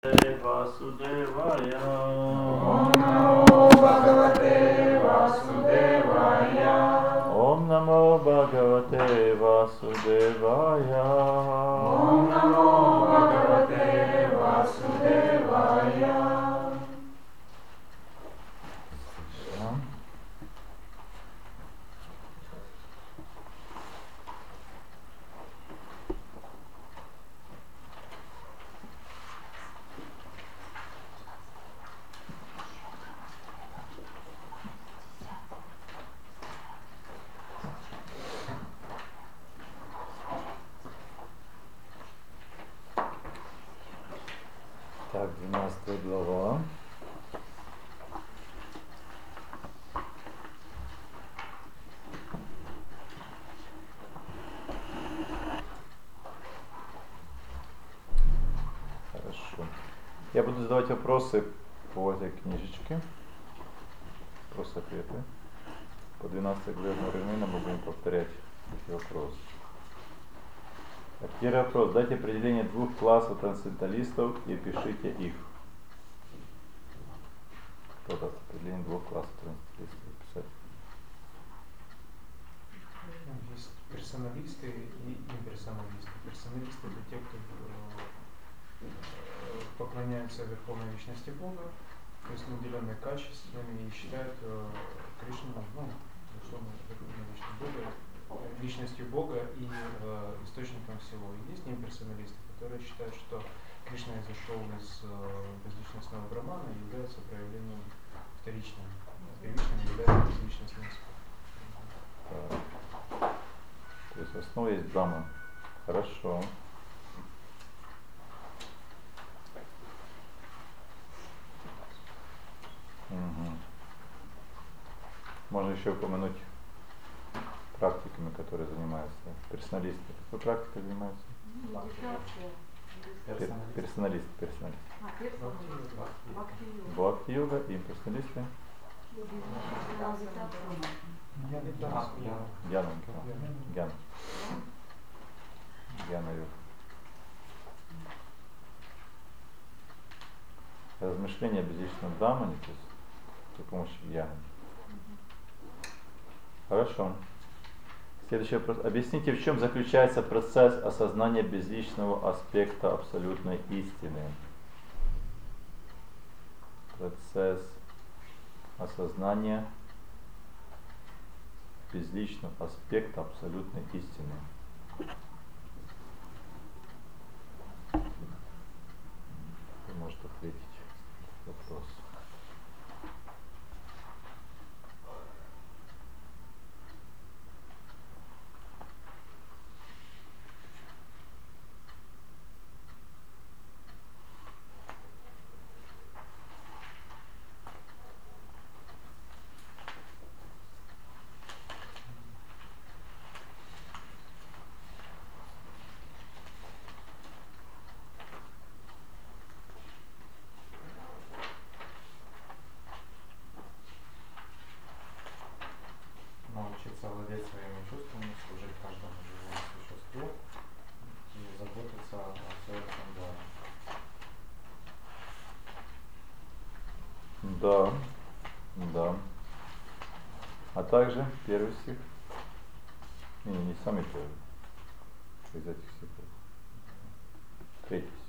Vasudevaya. Om Namo Bhagavate Vasudevaya. Om Namo Bhagavate Vasudevaya. Om Namo Bhagavate Vasudevaya. Так, 12 глава. Хорошо. Я буду задавать вопросы по этой книжечке. Вопросы-ответы. По 12 главе одновременно мы будем повторять эти вопросы. Так, первый вопрос. Дайте определение двух классов трансценденталистов и опишите их. Кто даст определение двух классов трансценденталистов? Писать. Есть персоналисты и имперсоналисты. Персоналисты — это те, кто поклоняются Верховной Личности Бога, то есть наделенные качествами, и считают Кришну, условно, Верховной Личностью Бога, личностью Бога и источником всего. И есть имперсоналисты, которые считают, что Кришна изошел из безличностного Брахмана и является проявлением вторичным. Первичным является безличностным спортом. То есть в основе есть Брахма. Хорошо. Угу. Можно еще упомянуть практиками, которые занимаются. Персоналисты. Какой практикой занимаются? Персоналист. Бхакти-йога и персоналисты. Гьяна-йога. Размышления о безличном Брамане, то есть при помощи гьяны. Хорошо. Следующий вопрос. Объясните, в чем заключается процесс осознания безличного аспекта абсолютной истины? Процесс осознания безличного аспекта абсолютной истины. Кто может ответить на вопрос? Научиться владеть своими чувствами, служить каждому живому существу и заботиться о всеобщем благе. Да. А также первый стих. Не самый первый. Из этих стихов. Третий стих.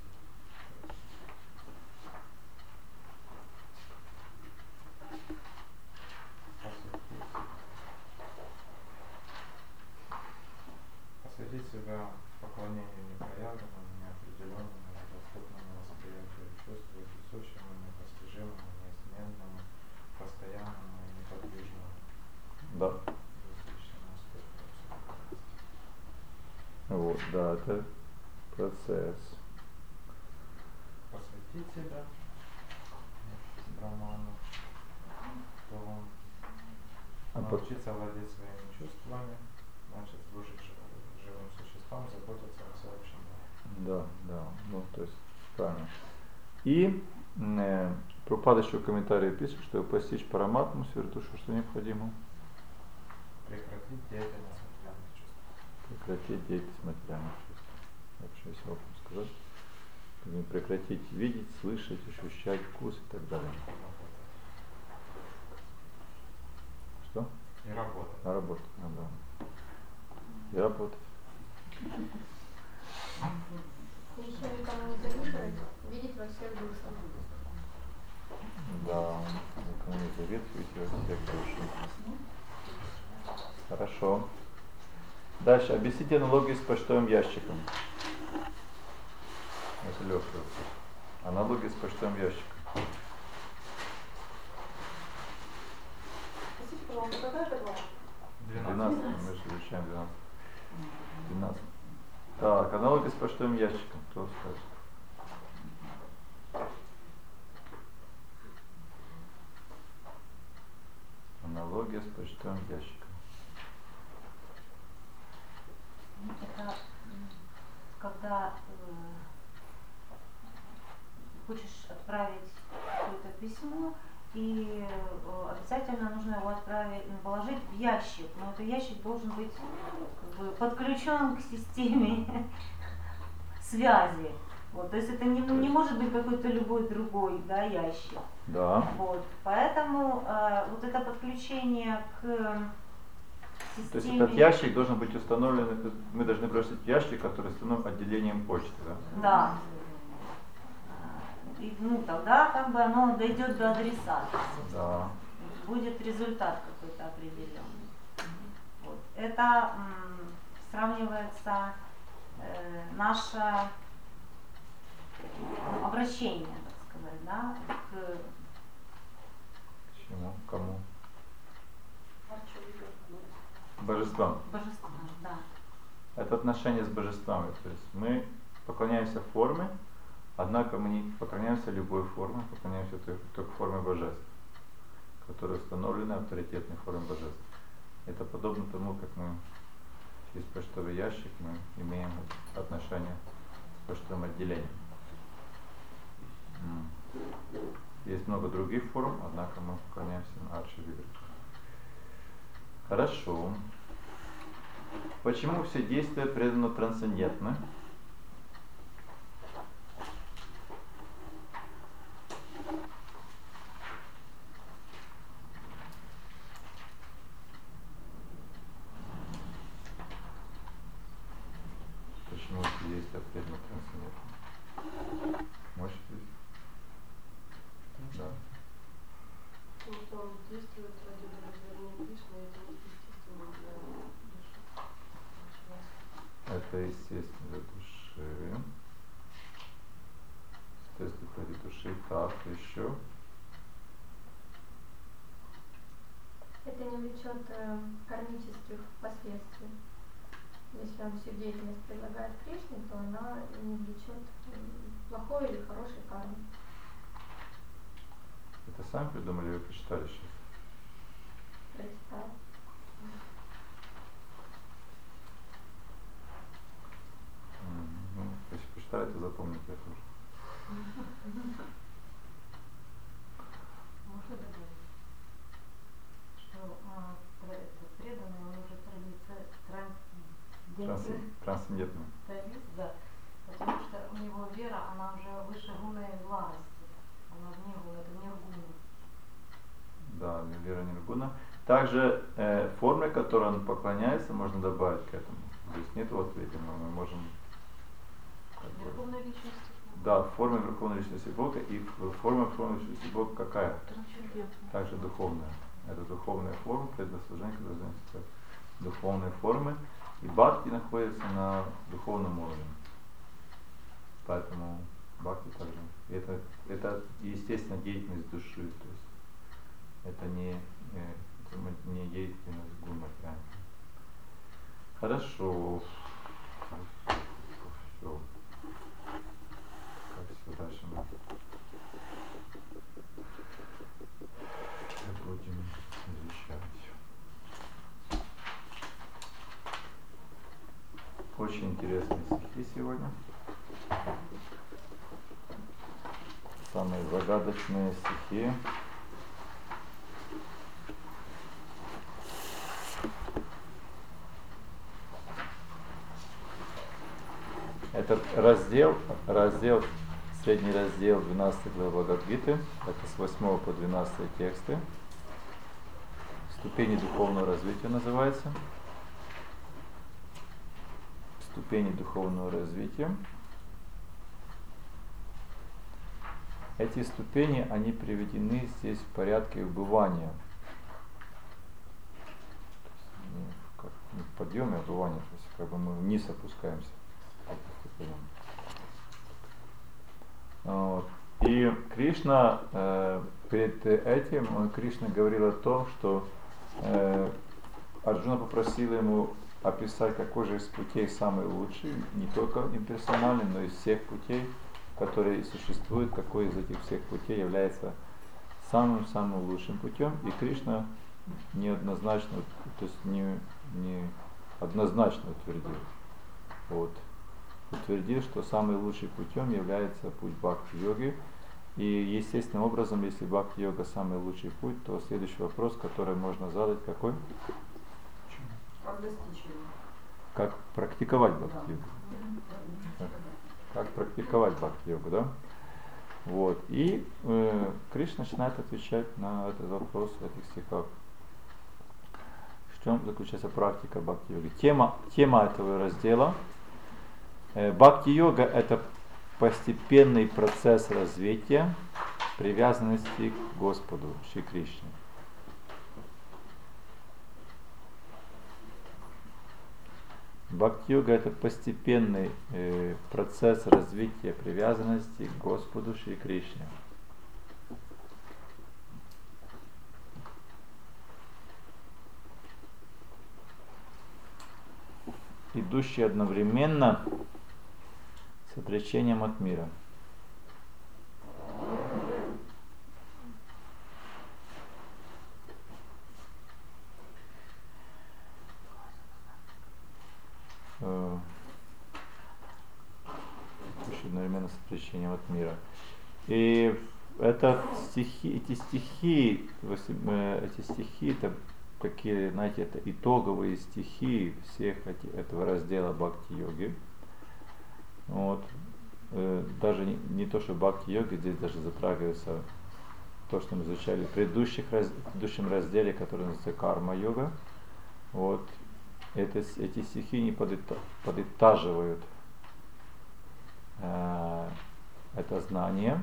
Посвятить себя поклонению непроявленному, неопределенному, недоступному восприятию чувству, присущему, непостижимому, неизменному, постоянному и неподвижному. Да. Вот, да, это процесс. Посвятить себя Браману, научиться владеть своими чувствами, значит служить живым существам, заботиться о всеобщем благе. Да, то есть правильно. И Прабхупада еще в комментарии пишет, что постичь параматму, святушу, что необходимо? Прекратить деятельность материальных чувств. Прекратить деятельность материальных чувств. Вообще, если можно сказать. Не прекратить видеть, слышать, ощущать вкус и так далее. Что? И работать. А работать, ну да. И работать. Еще никому не завидовать, видеть во всех душах. Да, никому не советуйте во всех душах. Хорошо. Дальше. Объясните аналогию с почтовым ящиком. Это легкий вопрос. Аналогия с почтовым ящиком. Простите, пожалуйста, какая это была? 12. Мы же изучаем 12. 12. Так, аналогия с почтовым ящиком. Кто скажет? Аналогия с почтовым ящиком. Это когда хочешь отправить какое-то письмо, и обязательно нужно его отправить, положить в ящик, но этот ящик должен быть как бы подключен к системе связи. Вот, то есть это не может быть какой-то любой другой, да, ящик. Да. Вот, поэтому вот это подключение к системе. То есть этот ящик должен быть установлен, мы должны бросить ящик, который установлен отделением почты, да? Да. И, ну, тогда как бы оно дойдет до адресата. Да. Будет результат какой-то определенный. Вот. Это сравнивается наше обращение, так сказать, да, к Чему? Кому? Божествам. божеству, да. Это отношение с божествами. То есть мы поклоняемся форме, однако мы не поклоняемся любой форме, поклоняемся только форме божеств, которые установлены авторитетной формой божеств. Это подобно тому, как мы через почтовый ящик мы имеем отношение с почтовым отделением. Есть много других форм, однако мы поклоняемся на арши-вибрид. Хорошо. Почему все действия преданно трансцендентны? Почему все действия преданно трансцендентны? Можете? Да. Потому что он действует ради удовлетворения Кришны, и это естественно для души. Это естественно для души. Естественно ради души. Так, еще. Это не влечет кармических последствий. Если он всю деятельность предлагает Кришне, то она не влечет плохой или хорошей кармы. Это сами придумали, вы прочитали сейчас? Прочитала. Ну, если прочитали, то запомните это уже. Можно добавить, что преданный, он уже Трансцендентный. да, потому что у него вера, она уже выше гуны благости, она вне гуны, это ниргуна. Да, вера ниргуна. Также формы, которой он поклоняется, можно добавить к этому. Здесь нет в ответе, но мы можем... Верховной личности. Да, в форме Верховной Личности Бога, и форма Верховной Личности Бога какая? Также духовная. Это духовная форма, предослужение, которое называется духовные формы. И бхакти находится на духовном уровне. Поэтому бхакти также. Это естественно деятельность души. То есть это не деятельность гун материальной. Хорошо. Все. Как все дальше мы будем изучать. Очень интересные стихи сегодня. Самые загадочные стихи. Этот раздел Средний раздел 12 глава Бхагавад-гиты. Это с 8 по 12 тексты. Ступени духовного развития называется. Ступени духовного развития. Эти ступени, они приведены здесь в порядке убывания. Не в подъеме, а убывания. То есть как бы мы вниз опускаемся. Вот. И Кришна, перед этим, Кришна говорил о том, что Арджуна попросил ему описать, какой же из путей самый лучший, не только имперсональный, но и из всех путей, которые существуют, какой из этих всех путей является самым лучшим путем. И Кришна неоднозначно, то есть не однозначно утвердил. Вот. Утвердил, что самым лучшим путем является путь бхакти-йоги. И естественным образом, если бхакти-йога самый лучший путь, то следующий вопрос, который можно задать, какой? Как достичь его? Как практиковать бхакти-йогу. Как практиковать бхакти-йогу, да? Вот. И Кришна начинает отвечать на этот вопрос в этих стихах. В чем заключается практика бхакти-йоги? Тема этого раздела. Бхакти-йога — это постепенный процесс развития привязанности к Господу Шри Кришне. Бхакти-йога — это постепенный процесс развития привязанности к Господу Шри Кришне. Идущий одновременно с отречением от мира. Идущий одновременно с отречением от мира. И эти стихи, это такие, знаете, это итоговые стихи всех этого раздела бхакти-йоги. Вот. Даже не то, что бхакти-йога, здесь даже затрагивается то, что мы изучали в предыдущем разделе, который называется карма-йога. Вот. Эти стихи не подытаживают это знание.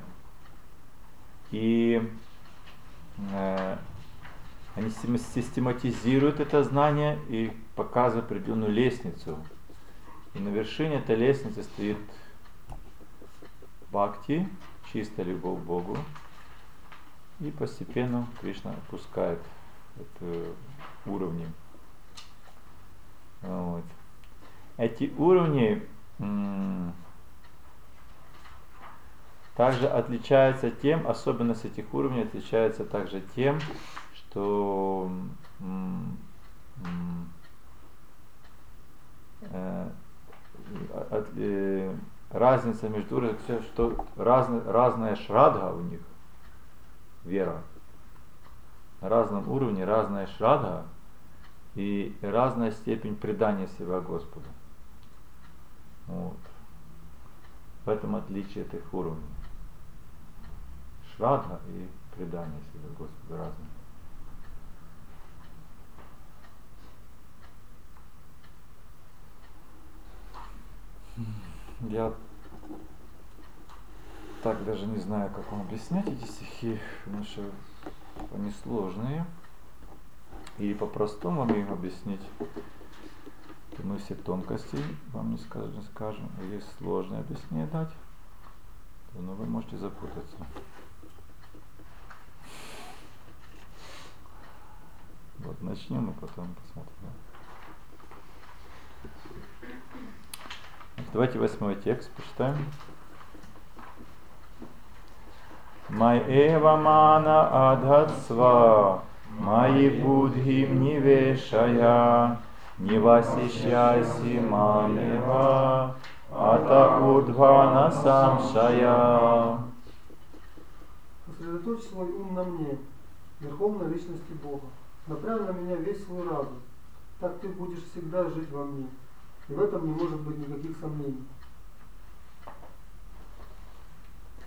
И они систематизируют это знание и показывают определенную лестницу. И на вершине этой лестницы стоит бхакти, чистая любовь к Богу. И постепенно Кришна опускает эти уровни. Вот. Эти уровни также отличаются тем, особенность этих уровней отличается также тем, что разница между уровнями, что разная шрадха у них, вера. На разном уровне разная шрадха и разная степень предания себя Господу. Вот. В этом отличие этих уровней. Шрадха и предание себя Господу разные. Я так даже не знаю, как вам объяснять эти стихи, потому что они сложные. И по-простому вам им объяснить, то мы все тонкости вам не скажем. А если сложное объяснение дать, то вы можете запутаться. Вот начнем, и потом посмотрим. Давайте 8 текст почитаем. Майэва мана адхатсва, маи будхим нивешая, нивасишяси мамева, ата удхвана самшая. Сосредоточь свой ум на мне, верховной личности Бога. Направь на меня весь свой разум. Так ты будешь всегда жить во мне. И в этом не может быть никаких сомнений.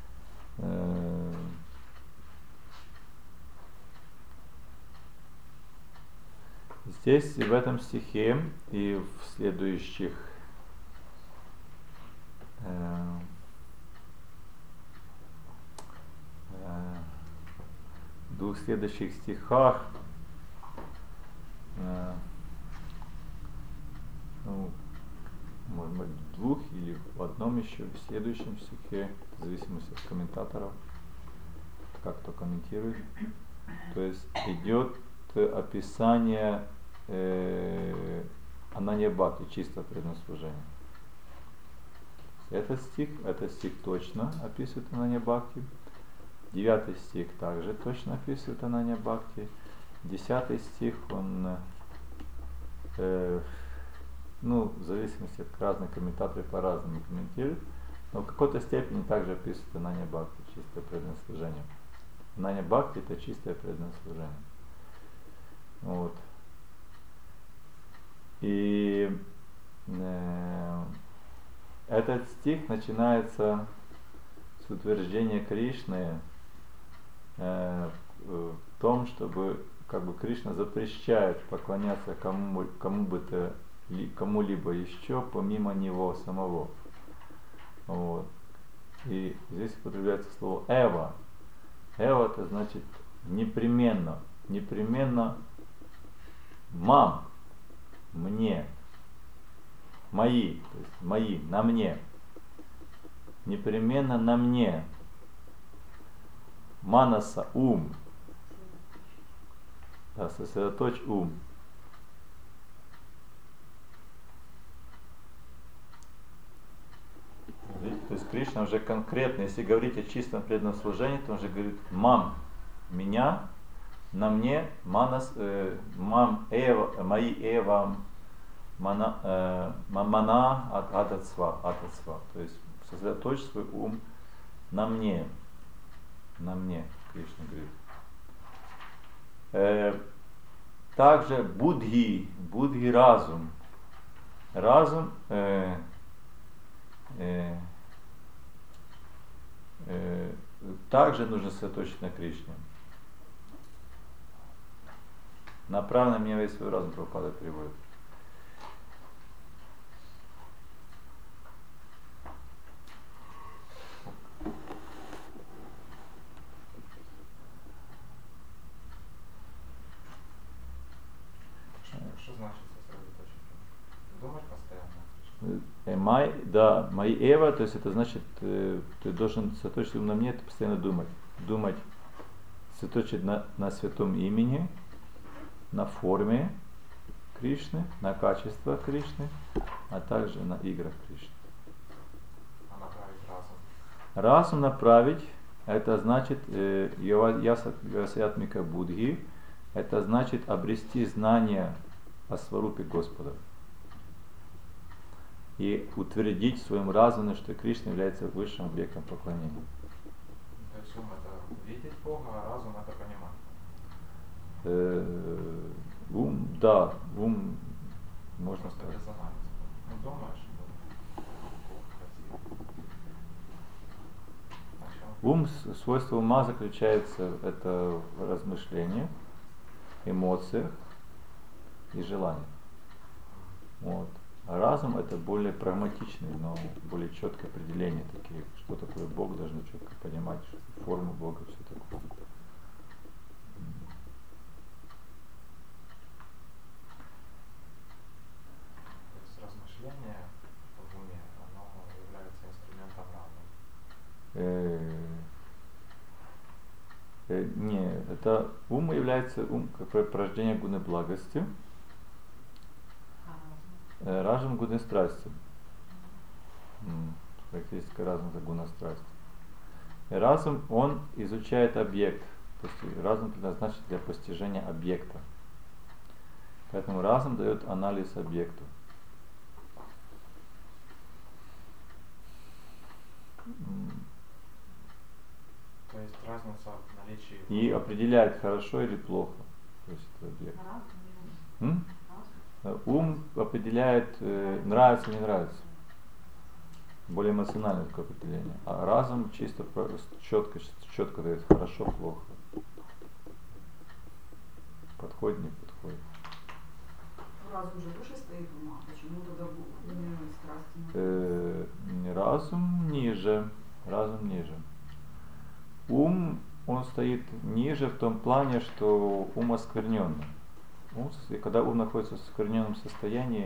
Здесь в этом стихе и в следующих двух следующих стихах, ну, может быть, в двух или в одном еще, в следующем стихе, в зависимости от комментаторов, как кто комментирует. То есть идет описание Ананья Бхакти, чисто преданное служение. Этот стих точно описывает Ананья Бхакти. 9 стих также точно описывает Ананья Бхакти. 10 стих, он, в зависимости от разных комментаторов по-разному комментируют, но в какой-то степени также описывает Ананья Бхакти, чистое преданное служение. Ананья Бхакти — это чистое преданное служение. Вот. И этот стих начинается с утверждения Кришны в том, чтобы Кришна запрещает поклоняться кому-либо еще помимо него самого. Вот. И здесь употребляется слово эва. Эва — это значит непременно мам, мне, мои, то есть мои, на мне, непременно на мне, манаса, ум, да, сосредоточь ум. Видите, то есть Кришна уже конкретно, если говорить о чистом преданном служении, то он же говорит мам, меня, на мне, манас, мам, эва, мои эва, мамана атацва, то есть сосредоточь свой ум на мне, Кришна говорит. Также будхи разум, также нужно сосредоточить на Кришне. Направь на меня весь свой разум, Прабхупада переводит. Что значит сосредоточить? Думать постоянно? Мои эва, то есть это значит, ты должен сосредоточить ум на мне, это постоянно думать, сосредоточить на святом имени, на форме Кришны, на качество Кришны, а также на играх Кришны. А направить разум? Разум направить, это значит ясатмика будхи, это значит обрести знание о сварупе Господа и утвердить в своем разуме, что Кришна является высшим объектом поклонения. То есть ум — это видеть Бога, а разум — это понимать. Ум, можно просто сказать. без анализа. Ну, думаешь, красиво. Свойство ума заключается это в размышлении, эмоциях и желаниях. Вот. А разум — это более прагматичный, но более четкое определение такие, что такое Бог, должны четко понимать, форму Бога, все такое. То есть размышление в уме, оно является инструментом разума. Не, это ум является как порождение гуны благости, разум гуны страсти. Характеристика разума — это гуна страсти. И разум, он изучает объект, то есть разум предназначен для постижения объекта. Поэтому разум дает анализ объекту. То есть разница в наличии... И определяет, хорошо или плохо, то есть это объект. Ум определяет, нравится или не нравится. Более эмоциональное такое определение. А разум чисто четко дает хорошо, плохо. Подходит, не подходит. разум же выше стоит ума. Почему тогда в уме страсти? Разум ниже. Разум ниже. Ум, он стоит ниже в том плане, что ум оскверненный. Когда ум находится в оскверненном состоянии,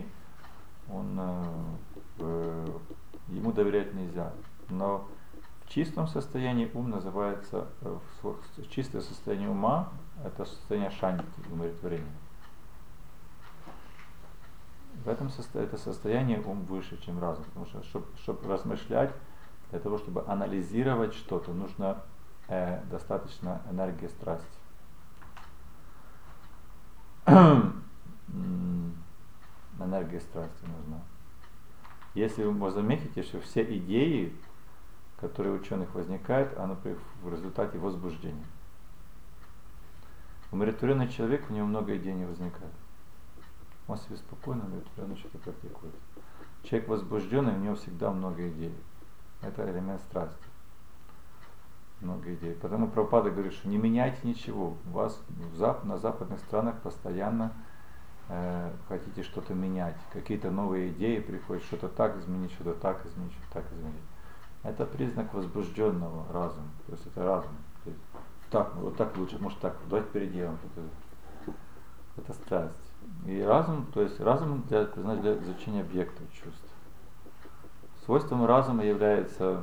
ему доверять нельзя. Но в чистом состоянии ум называется, чистое состояние ума, это состояние шанти, умиротворения. В этом это состояние ум выше, чем разум. Потому что, чтобы размышлять, для того, чтобы анализировать что-то, нужно достаточно энергии страсти. Энергия страсти нужна. Если вы заметите, что все идеи, которые у ученых возникают, они в результате возбуждения. Умиротворенный человек, у него много идей не возникает. Он себе спокойно, умиротворенно что-то практикует. Человек возбужденный, у него всегда много идей. Это элемент страсти. Много идей. Потому Прабхупада говорит, что не меняйте ничего. У вас на западных странах постоянно хотите что-то менять. Какие-то новые идеи приходят, что-то так изменить, что-то так изменить, что-то так изменить. Это признак возбужденного разума. То есть это разум. То есть, так, вот так лучше, может так, давайте переделаем. Это страсть. И разум, то есть разум для изучения объекта чувств. Свойством разума является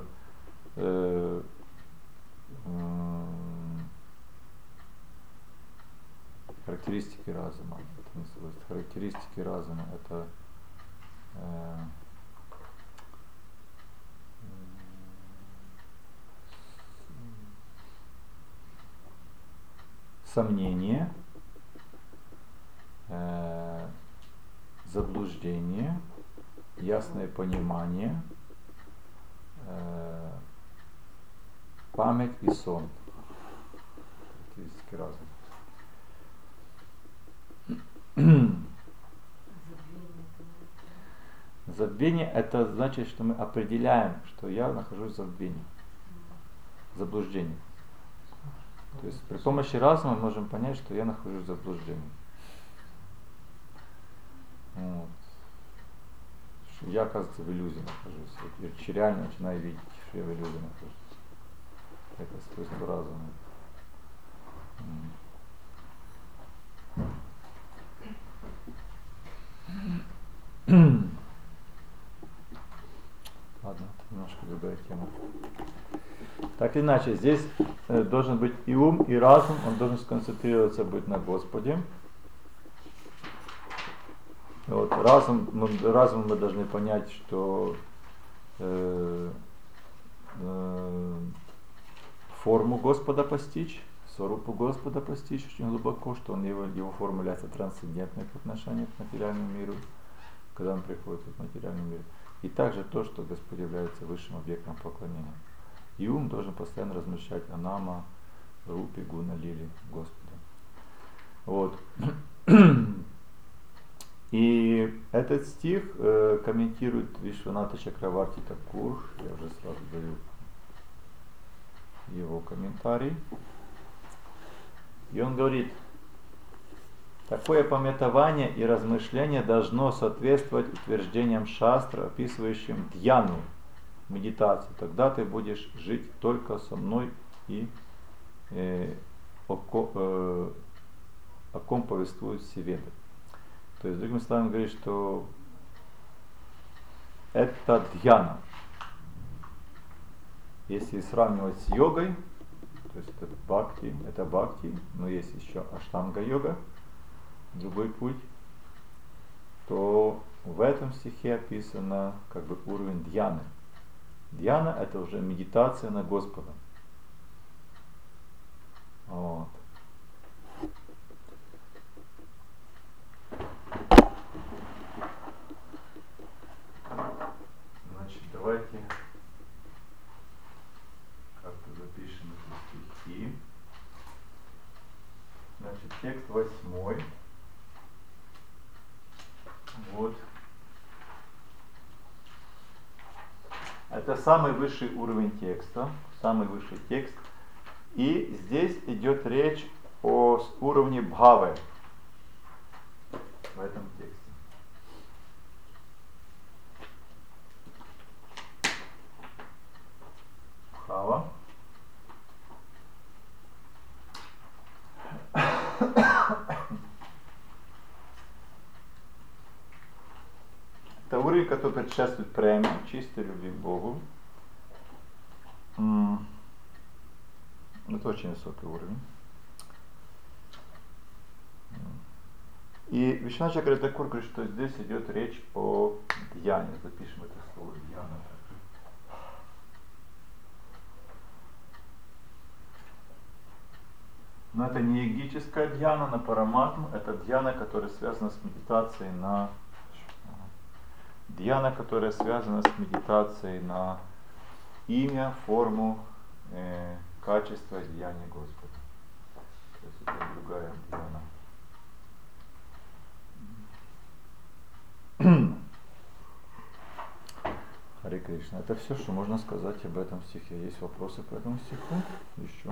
характеристики разума. Это не свойство. Характеристики разума это сомнение, заблуждение, ясное понимание, память и сон. Характеристики разума. Забвение это значит, что мы определяем, что я нахожусь в забвении, заблуждении. То есть при помощи разума мы можем понять, что я нахожусь в заблуждении. Вот. Что я, оказывается, в иллюзии нахожусь. Я реально начинаю видеть, что я в иллюзии нахожусь. Это свойство разума. Ладно, это немножко другая тема. Так или иначе, здесь должен быть и ум, и разум, он должен сконцентрироваться быть на Господе. Вот, разумом мы должны понять, что форму Господа постичь, сварупу Господа постичь очень глубоко, что его форма является трансцендентной по отношению к материальному миру, когда он приходит в материальный мир. И также то, что Господь является высшим объектом поклонения. И ум должен постоянно размышлять о Нама, Рупе, Гуна, Лили, Господа. Вот. И этот стих комментирует Вишваната Чакраварти Такур. Я уже сразу даю его комментарий. И он говорит: такое памятование и размышление должно соответствовать утверждениям шастра, описывающим дьяну, медитацию. Тогда ты будешь жить только со мной и о ком повествуют все веды. То есть, другими словами, говорит, что это дьяна. Если сравнивать с йогой, то есть это бхакти, но есть еще аштанга-йога, другой путь, то в этом стихе описано как бы уровень дьяны. Дьяна это уже медитация на Господа. Вот. Значит, давайте как-то запишем эти стихи. Значит, текст 8. Вот. Это самый высший уровень текста, самый высший текст. И здесь идет речь о уровне бхавы в этом тексте. уровень, который предшествует пряме, чистой любви к Богу. Это очень высокий уровень. И Вишванатха Чакраварти Тхакур говорит, что здесь идет речь о дьяне. Запишем это слово дьяна. Но это не йогическая дьяна на параматму, это дьяна, которая связана с медитацией на имя, форму, качество деяния Господа. То есть это другая дьяна. Харе Кришна. Это все, что можно сказать об этом стихе. Есть вопросы по этому стиху? Еще?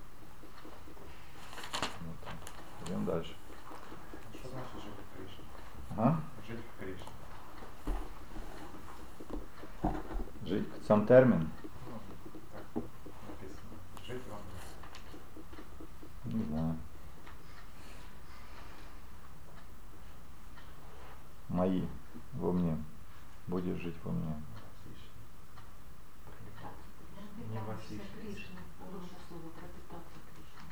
Идем дальше. Что значит жить в Кришне? А? Жить в Кришне. Жить? Сам термин? Ну, так написано. Жить вам. Не знаю. Мои во мне. Будешь жить во мне. Не восхищен. Кришна. Лучше слово пропитаться Кришной.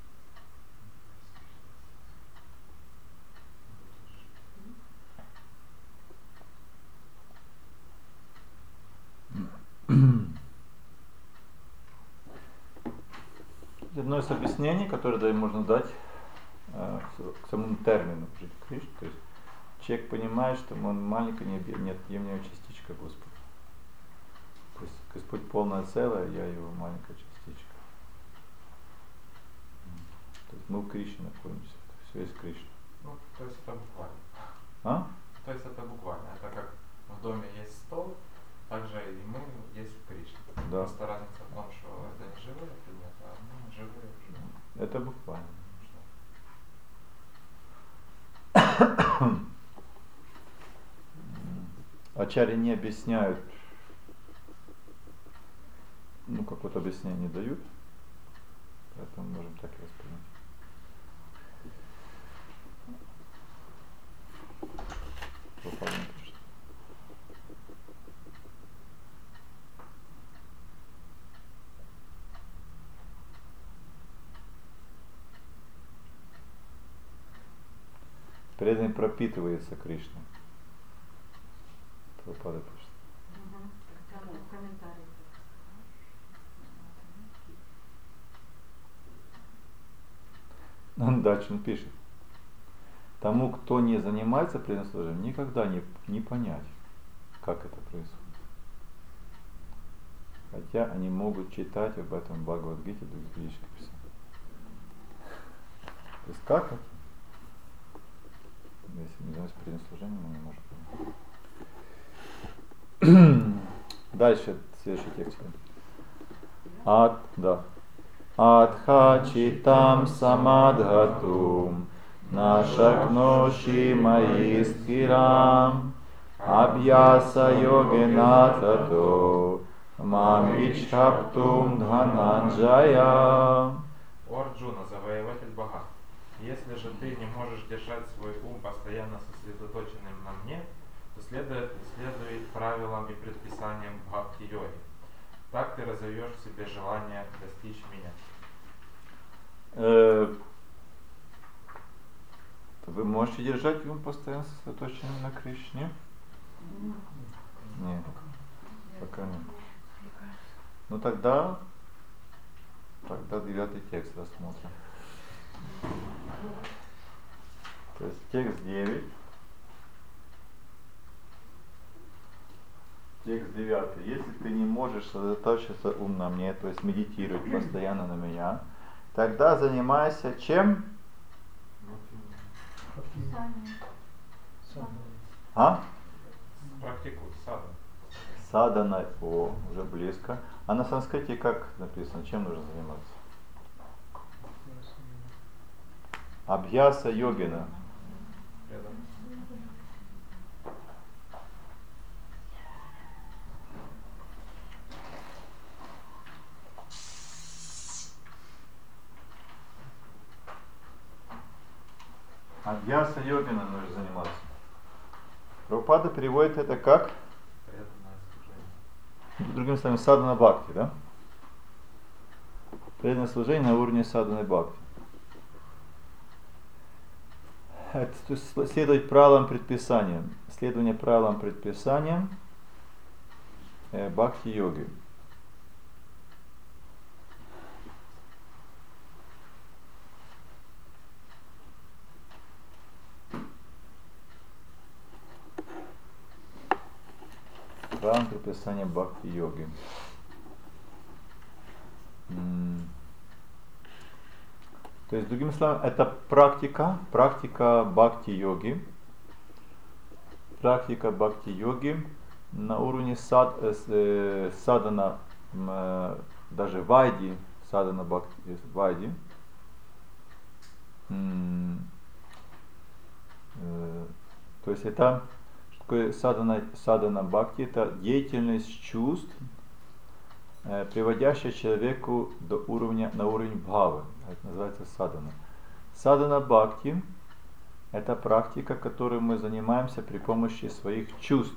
Одно из объяснений, которое можно дать к самому термину «жить в Кришне», то есть человек понимает, что он маленькая неотъемлемая частичка Господа. То есть Господь полное целое, я его маленькая частичка. То есть мы в Кришне находимся, все есть Кришна. Ну, то есть это буквально. А? То есть это буквально. Это как в доме есть стол, также и мы есть в Кришне. Да. Просто разница в том, что это не живые предметы, а мы живые уже. Это буквально. Ачарьи не объясняют, какое-то объяснение не дают, поэтому можем так и воспринять. Попадем точно. Преданный пропитывается Кришной. Прабхупада пишет. Комментарий. Он дальше он пишет. Тому, кто не занимается преданным служением, никогда не понять, как это происходит. Хотя они могут читать об этом в Бхагавад-гите и других ведических писаниях. То есть как это? Если мы занимаемся преданным служением, мы не можем понять. Дальше, следующий текст. Адха читам самадхатум нашакноши маи стхирам абьяса йогена тато мам ичхаптум дхананджая. О Арджуна, завоеватель богов, если же ты не можешь держать свой ум постоянно сосредоточенным на мне, то следуй правилам и предписаниям бхакти-йоги. Так ты разовьешь в себе желание достичь меня. Вы можете держать ум постоянно сосредоточенным на Кришне? Нет, пока нет. Ну тогда 9 текст рассмотрим. То есть текст 9. Текст 9. Если ты не можешь сосредоточиться ум на мне, то есть медитировать постоянно на меня, тогда занимайся чем? А? Практикуй садану. Садана. О, уже близко. А на санскрите как написано? Чем нужно заниматься? Абхьяса йогина. Абхьяса йогина нужно заниматься. Прабхупада переводит это как, Преданное служение. другими словами, садхана бхакти, да? Преданное служение на уровне садханы бхакти. Это, то есть следовать правилам предписаниям. Следование правилам предписаниям бхакти-йоги. Правилам предписания бхакти-йоги. То есть, другими словами, это практика бхакти-йоги. Практика бхакти-йоги на уровне садхана, даже вайди, садхана бхакти, вайди. То есть это, что такое садхана бхакти, это деятельность чувств, приводящая человеку на уровень бхавы. Это называется садхана. Садхана бхакти – это практика, которой мы занимаемся при помощи своих чувств.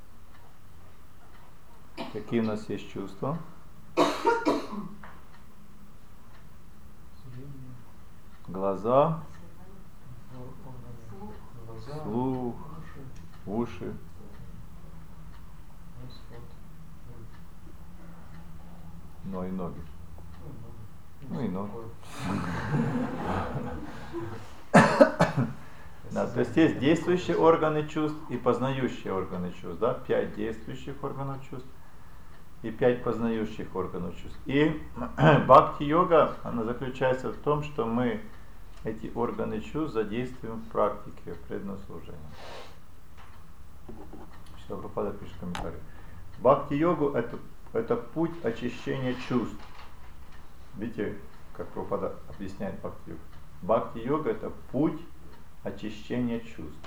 Какие у нас есть чувства? Глаза, слух, уши. Ну и ноги. Ну и ноги. Да, то есть есть действующие органы чувств и познающие органы чувств. Да? 5 действующих органов чувств и 5 познающих органов чувств. И бхакти-йога, она заключается в том, что мы эти органы чувств задействуем в практике преданного служения. Шрила Прабхупада пишет комментарий. Бхакти-йогу это путь очищения чувств. Видите, как Прабхупада объясняет бхакти-йогу. Бхакти-йога это путь очищения чувств.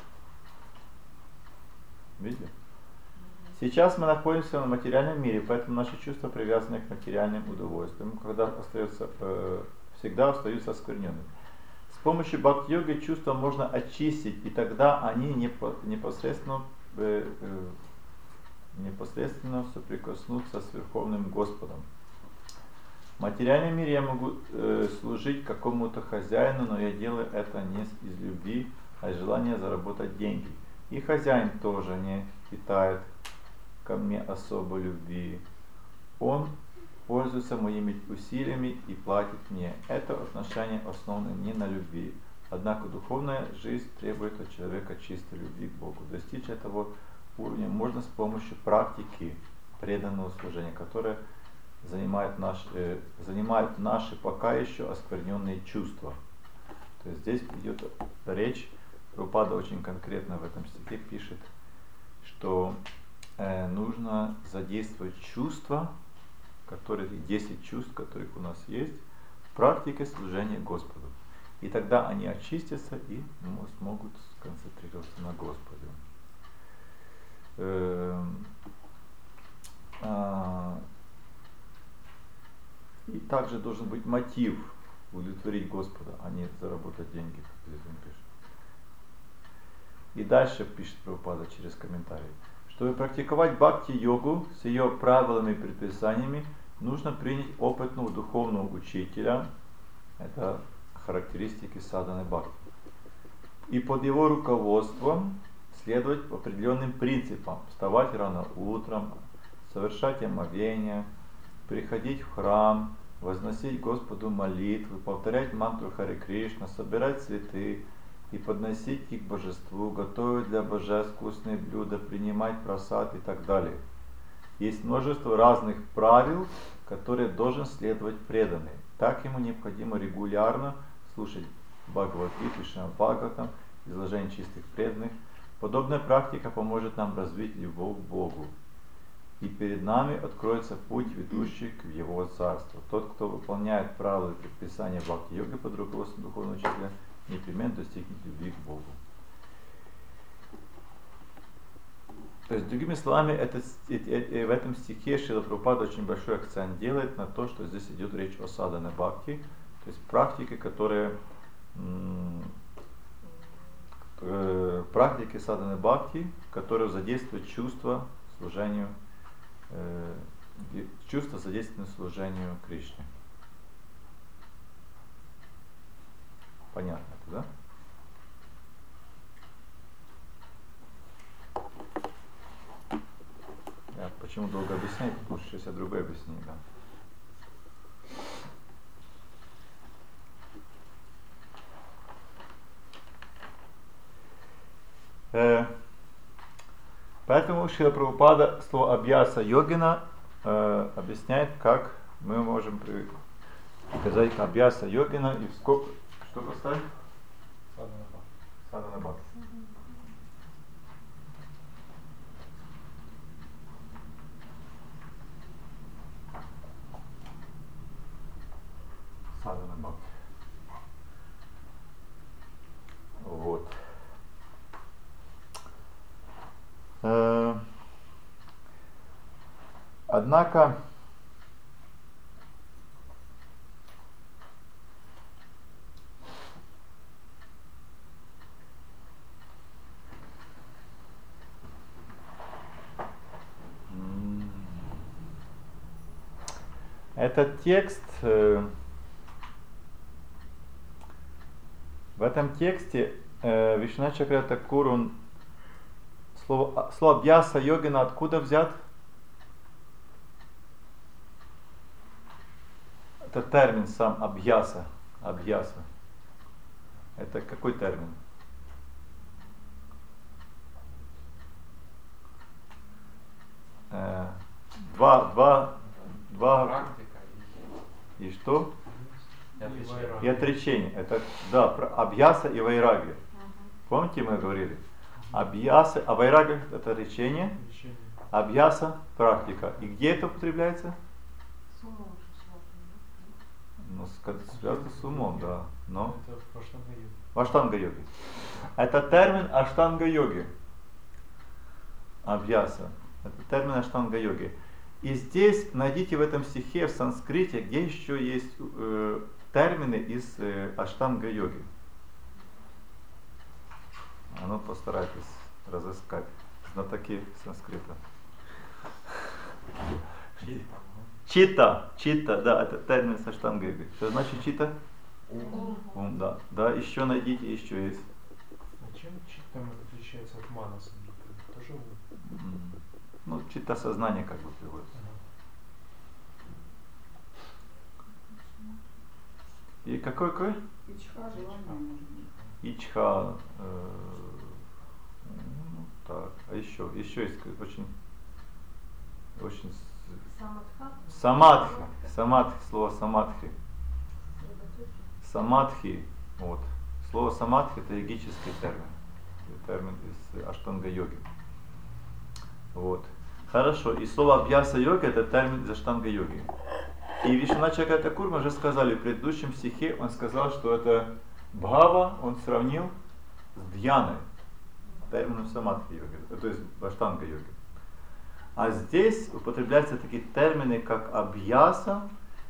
Видите? Сейчас мы находимся в материальном мире, поэтому наши чувства привязаны к материальным удовольствиям, всегда остаются оскверненными. С помощью бхакти-йоги чувства можно очистить, и тогда они непосредственно соприкоснутся с Верховным Господом. В материальном мире я могу служить какому-то хозяину, но я делаю это не из любви, а из желания заработать деньги. И хозяин тоже не питает ко мне особой любви. Он пользуется моими усилиями и платит мне. Это отношение основано не на любви. Однако духовная жизнь требует от человека чистой любви к Богу. Достичь этого уровня можно с помощью практики преданного служения, которая занимает наши пока еще оскверненные чувства. То есть здесь идет речь, Прабхупада очень конкретно в этом стихе пишет, что нужно задействовать чувства, 10 чувств, которых у нас есть, в практике служения Господу. И тогда они очистятся и смогут сконцентрироваться на Господе. И также должен быть мотив удовлетворить Господа, а не заработать деньги, как здесь он пишет. И дальше пишет Прабхупада через комментарий. Чтобы практиковать бхакти-йогу с ее правилами и предписаниями, нужно принять опытного духовного учителя. Это характеристики садханы бхакти. И под его руководством следовать определенным принципам. Вставать рано утром, совершать омовение, приходить в храм, возносить Господу молитвы, повторять мантру Харе Кришна, собирать цветы и подносить их к божеству, готовить для божеств вкусные блюда, принимать просад и так далее. Есть множество разных правил, которые должен следовать преданный. Так ему необходимо регулярно слушать Бхагавад-гиту, Шримад Бхагаватам, изложение чистых преданных. Подобная практика поможет нам развить любовь к Богу. И перед нами откроется путь, ведущий к Его Царству. Тот, кто выполняет правила и предписания бхакти-йоги под руководством духовного учителя, непременно достигнет любви к Богу. То есть, другими словами, в этом стихе Шрила Прабхупада очень большой акцент делает на то, что здесь идет речь о садхане бхакти, то есть практике, которая практики садханы бхакти, которые задействуют чувство служению, чувство задействует служению Кришне. Понятно это, да? Я почему долго объясняю, потому что сейчас я другое объяснение дам. Поэтому Шрила Прабхупада слово абьяса йогина объясняет, как мы можем сказать абьяса йогина и в скобку что поставить? Садхана бхакти. Садхана бхакти. Вот. Однако этот текст, в этом тексте Вишванат Чакраvarti Thakур, он слово абьяса йогина откуда взят? Это термин сам абьяса. Абьяса. Это какой термин? Два Практика и что? и отречение. И отречение. Это да, про абьяса и вайрагья. Помните, мы говорили? Абьяса, а вайрагья это речение, Лечение. абьяса практика. И где это употребляется? С умом же связано. Ну, связано с умом, да. Но Это в Аштанга-йоге. в аштанга-йоге. Это термин аштанга-йоги. Абьяса. Это термин аштанга-йоги. И здесь найдите в этом стихе в санскрите, где еще есть термины из аштанга-йоги. А ну постарайтесь разыскать знатоки санскрита. Чита, да, это термин с аштанга-йоги. Что значит чита? Ум, да. Да, еще найдите, еще есть. А чем читтам отличается от манаса? Тоже ум? Ну, чита сознание как бы приводится. И какой? Ичха, желание, может быть. Ичха. Ну, так. А еще есть очень Самадха. Самадхи, слово самадхи. Самадхи, вот. Слово самадхи это йогический термин из аштанга-йоги. Вот. Хорошо. И слово абьяса йога это термин из аштанга-йоги. И Вишванат Чакраvarti Thакур, мы уже сказали в предыдущем стихе, он сказал, что это бхава, он сравнил с дьяной, термином самадхи-йоги, то есть аштанга-йоги. А здесь употребляются такие термины, как абьяса,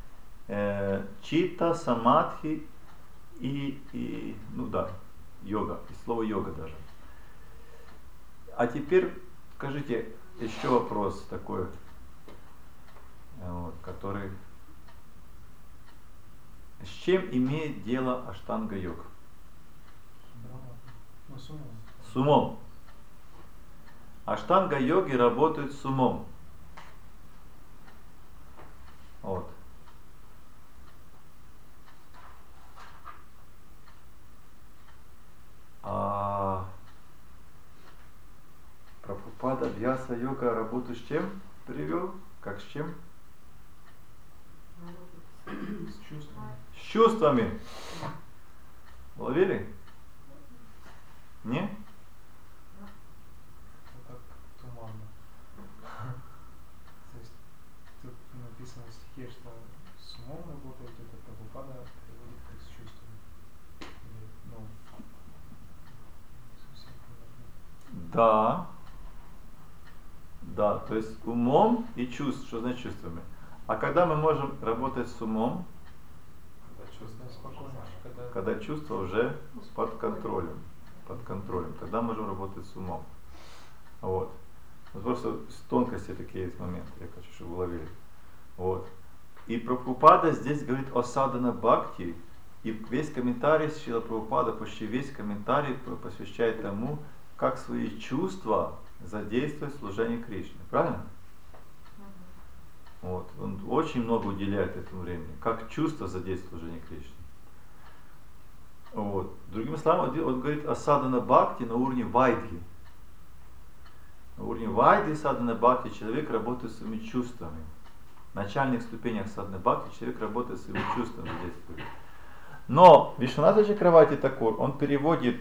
чита, самадхи и ну да, йога, и слово йога даже. А теперь скажите еще вопрос такой, вот, который... С чем имеет дело аштанга-йога? Ну, с умом. С умом. Аштанга-йоги работают с умом. Вот. А Прабхупада абьяса йога работу с чем привел? Как с чем? С чувствами. С чувствами. Уловили? Не? Ну, так туманно. То есть тут написано в стихе, что с умом работает, это Прабхупада переводит как с чувствами. Или, ну, совсем понятно. Да. Да, то есть умом и чувств. Что значит чувствами? А когда мы можем работать с умом? Когда чувство Спокойно. спокойно. Когда чувство уже под контролем. под контролем. Тогда можем работать с умом. Вот. Просто тонкости такие есть моменты, я хочу, чтобы вы ловили. Вот. И Прабхупада здесь говорит о садхана бхакти, и весь комментарий Шрила Прабхупада, почти весь комментарий посвящает тому, как свои чувства задействовать в служении Кришне. Правильно? Вот. Он очень много уделяет этому времени, как чувства задействовать в служении Кришне. Вот. Другими словами, он говорит о садхана бхакти на уровне вайдхи. На уровне вайдхи садхана бхакти человек работает с своими чувствами. В начальных ступенях садхана бхакти человек работает с своими чувствами. Но Вишванатха Чакраварти Такур, он переводит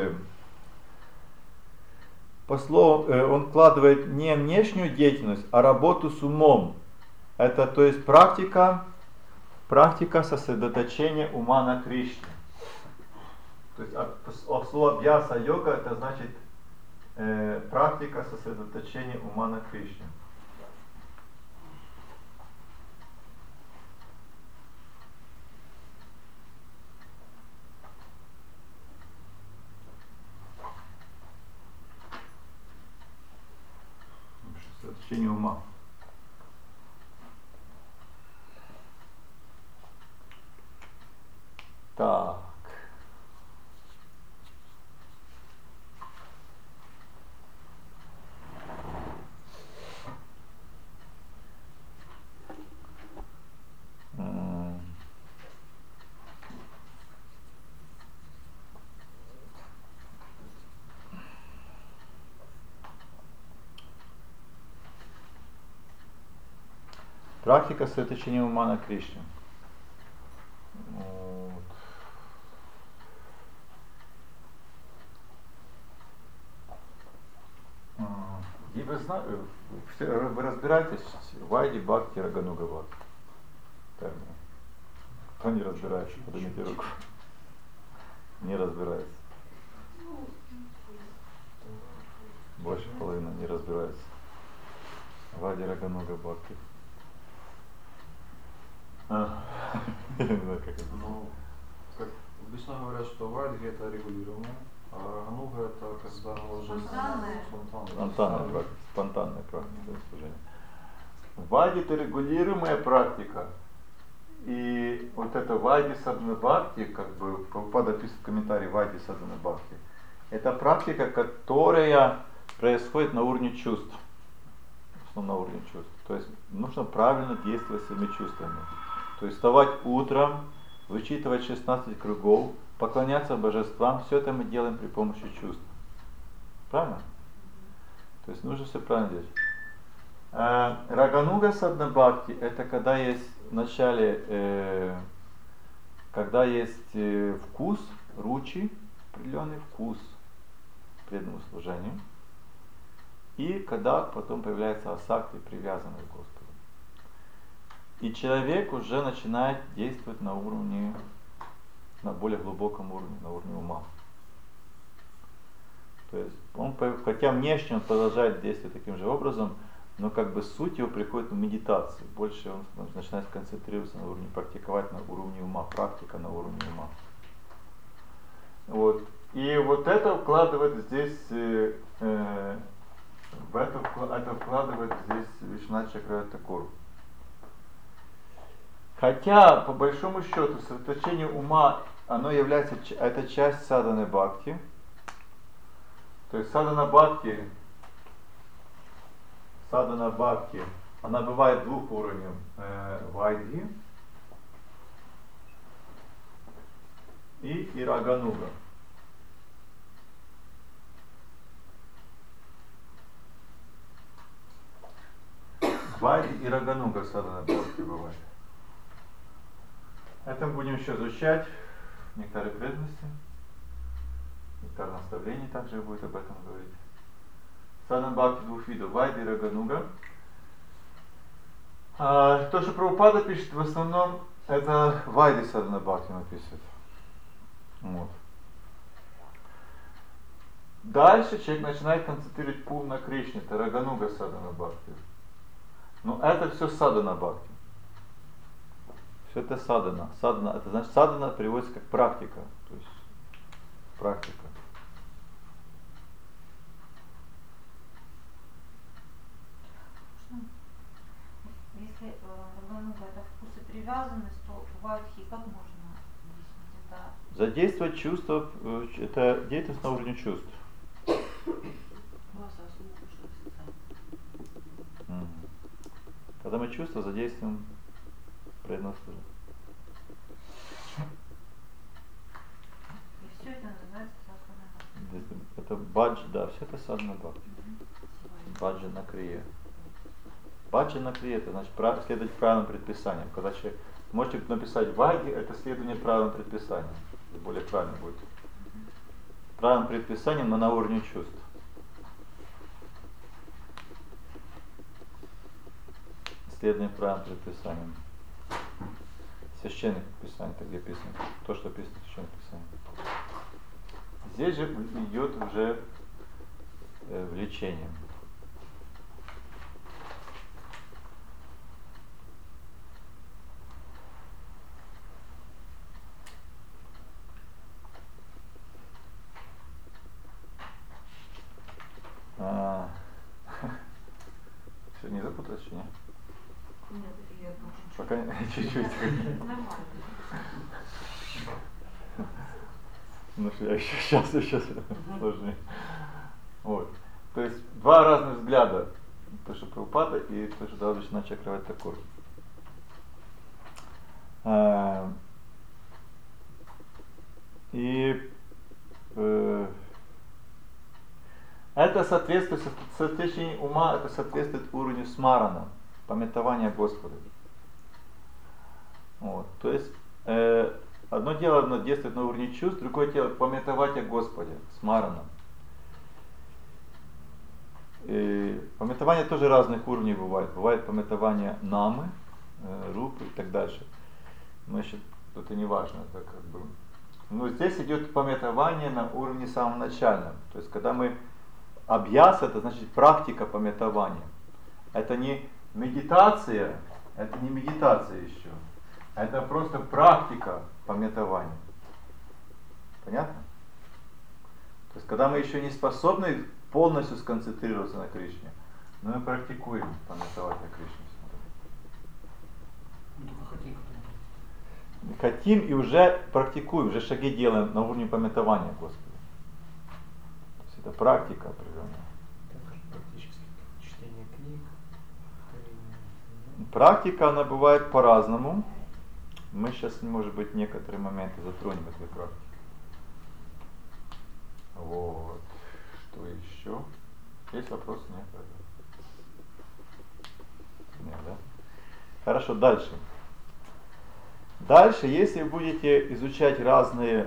по слову, он вкладывает не внешнюю деятельность, а работу с умом. Это, то есть, практика сосредоточения ума на Кришне. То есть от слова абьяса йога это значит практика сосредоточения ума на Кришне. Сосредоточение ума. Так. Практика сосредоточения ума на Кришне. Вот. И вы разбираетесь в Вайди, Бхакти, Рагануга Бхакти? Кто не разбирается, поднимите руку. Не разбирается. Больше половины не разбирается. Вайди, Рагануга Бхакти. Я не знаю, как это. Ну, как обычно говорят, что вайдхи это регулируемое, а рануга это когда уже Спонтанная практика служения. Вайди это регулируемая практика. И вот это Вайди Садхана Бхакти, как бы Прабхупада описывает в комментарии Вайди Садхана Бхакти, это практика, которая происходит на уровне чувств. В основном на уровне чувств. То есть нужно правильно действовать своими чувствами. То есть вставать утром, вычитывать 16 кругов, поклоняться божествам, все это мы делаем при помощи чувств. Правильно? То есть нужно все правильно делать. Рагануга Садхана Бхакти это когда есть в начале, когда есть вкус, ручи, определенный вкус к преданному служению. И когда потом появляется асакти, привязанность к Господу. И человек уже начинает действовать на уровне, на более глубоком уровне, на уровне ума. То есть он, хотя внешне он продолжает действовать таким же образом, но как бы суть его приходит в медитации. Больше он начинает концентрироваться на уровне, практиковать на уровне ума, практика на уровне ума. Вот. И вот это вкладывает здесь, это вкладывает здесь Вишванатха Чакраварти Такур. Хотя, по большому счету, сосредоточение ума, оно является, это часть садханы бхакти. То есть садхана бхакти, она бывает двух уровней. Вайдхи и Рагануга. Вайдхи и Рагануга садхана бхакти бывает. Это мы будем еще изучать в Нектаре преданности. Нектар наставлений также будет об этом говорить. Садхана бхакти двух видов, Вайди и Рагануга. То, что Прабхупада пишет, в основном это Вайди Садхана бхакти написывает. Вот. Дальше человек начинает концентрировать ум на Кришне, это Рагануга Садхана бхакти. Но это все Садхана бхакти. Все это садхана. Садхана, это значит садхана переводится как практика. То есть практика. привязанность, то вадхи как можно объяснить это? Задействовать чувства, это деятельность на уровне чувств. Глаза, слух, уши, языка. Когда мы чувства задействуем преданного служения. И все это называется садхана. Это бадж, да, все это садхана бхакти. Баджа на крие. Баджа на крие, это значит следовать правилам предписаниям. Когда человек, можете написать ваги, это следование правилам предписаниям. Более правильно будет. Правилам предписаниям, но на уровне чувств. Следование правилам предписаниям. Священных писаний, это где писано. То, что писано в священных писаниях. Здесь же идет уже влечение. Все, не запуталось еще, не? Нет, я тоже чуть-чуть. Пока чуть-чуть. Нормально. Ну что, я сейчас сложнее. Вот. То есть два разных взгляда. То, что Прабхупада и то, что дал Вишванатха Чакраварти Такур. И это соответствует, соответствие ума, это соответствует уровню смарана, памятования Господа. Вот. То есть одно дело оно действует на уровне чувств, другое дело памятовать о Господе, смарана. И памятование тоже разных уровней бывает. Бывает памятование намы, рупы и так дальше. Но еще это не важно, это как бы. Но здесь идет памятование на уровне самом начальном. То есть когда мы абьяса, это значит практика памятования. Это не медитация, это не медитация еще. Это просто практика памятования. Понятно? То есть когда мы еще не способны полностью сконцентрироваться на Кришне, но мы практикуем памятовать о Кришне. Хотим и уже практикуем, уже шаги делаем на уровне памятования Господа. То есть это практика определенная. Практически чтение книг. Практика, она бывает по-разному. Мы сейчас, может быть, некоторые моменты затронем этой практики. Вот. Что еще? Есть вопросы? Нет? Нет, да? Хорошо, дальше. Дальше, если вы будете изучать разные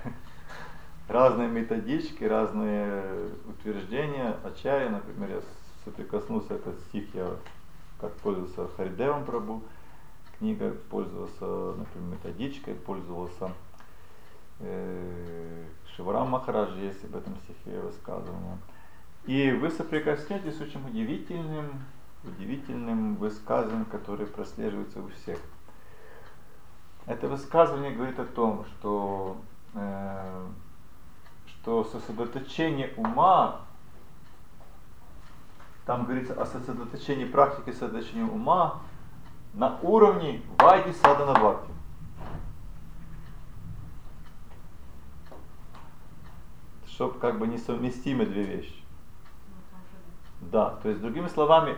методички, разные утверждения Ачарьи, например, я соприкоснулся этот стих, я как пользовался Харидевом Прабху, книгой, пользовался, например, методичкой, пользовался Шиварам Махараджи, есть об этом стихе высказывания. И вы соприкоснетесь с очень удивительным высказыванием, которое прослеживается у всех. Это высказывание говорит о том, что сосредоточение ума, там говорится о сосредоточении практики сосредоточения ума на уровне вайди садхана бхакти. Чтоб как бы несовместимы две вещи. Да, то есть другими словами,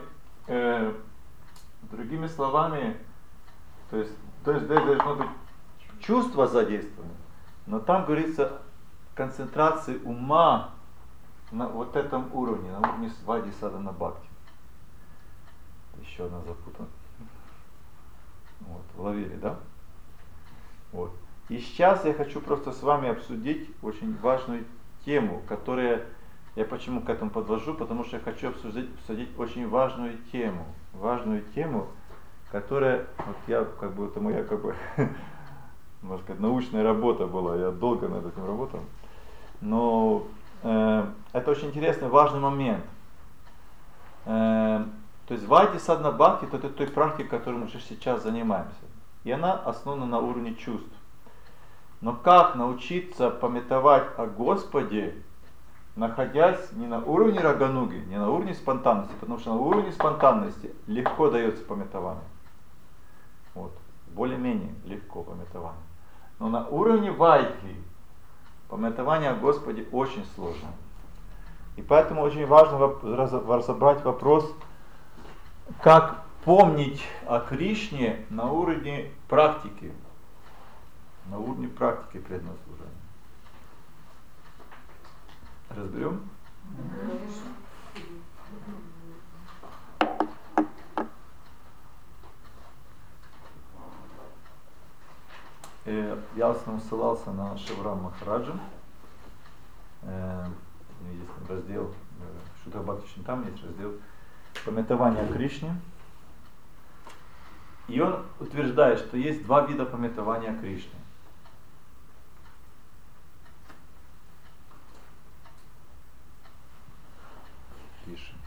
то есть здесь должно быть чувство задействовано, но там говорится концентрации ума на вот этом уровне, на уровне вайди садхана бхакти. Еще одна запутана. Вот, уловили, да? Вот. И сейчас я хочу просто с вами обсудить очень важную тему, которая, я почему к этому подвожу, потому что я хочу обсудить очень важную тему, которая, вот я как бы, это моя как бы, можно сказать, научная работа была, я долго над этим работал, но это очень интересный, важный момент. То есть вайди садхана бхакти — это той практикой, которой мы сейчас занимаемся. И она основана на уровне чувств. Но как научиться памятовать о Господе, находясь не на уровне рагануги, не на уровне спонтанности, потому что на уровне спонтанности легко дается памятование. Вот. более-менее легко памятование. Но на уровне вайдхи памятование о Господе очень сложно. И поэтому очень важно разобрать вопрос, как помнить о Кришне на уровне практики. На уровне практики преданного служения. Разберем? Я в основном ссылался на Шиврам Махараджа. Есть раздел Шутра Бхакти, там есть раздел памятования о Кришне. И он утверждает, что есть два вида памятования о Кришне. Пишем.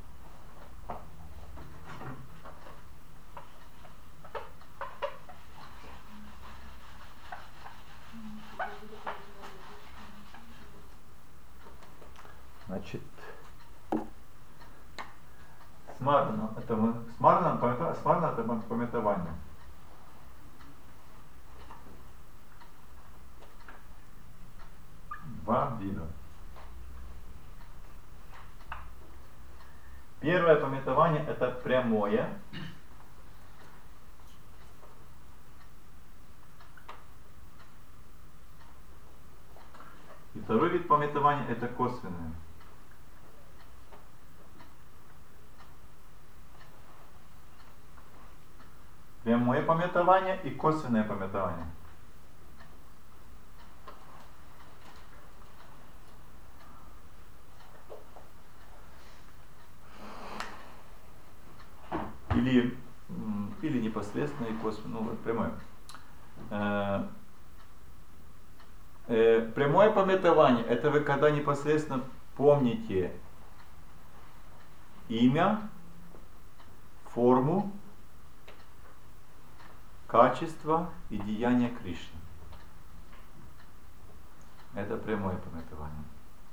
Значит, смарна это памятование. Два вида. Первое памятование это прямое. И второй вид памятования это косвенное. Прямое памятование и косвенное памятование. Или непосредственно и косвенно, ну, прямое. Прямое памятование это вы когда непосредственно помните имя, форму, качество и деяния Кришны. Это прямое памятование.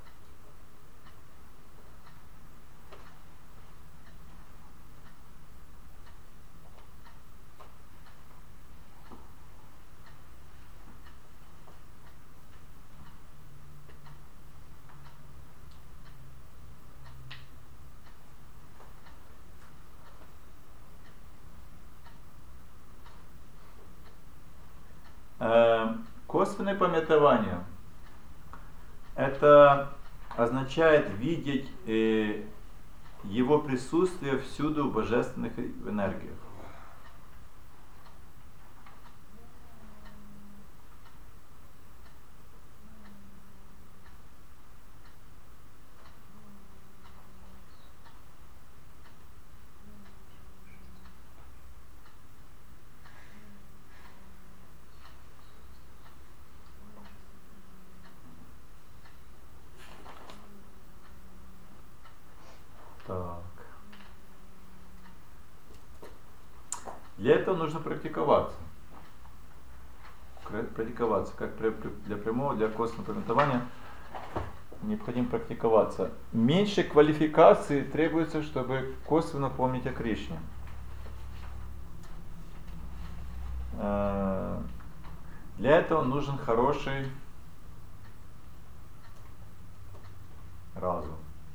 Косвенное памятование это означает видеть его присутствие всюду в божественных энергиях. Для этого нужно практиковаться. Как для прямого, для косвенного памятования необходимо практиковаться. Меньше квалификации требуется, чтобы косвенно помнить о Кришне. Для этого нужен хороший разум.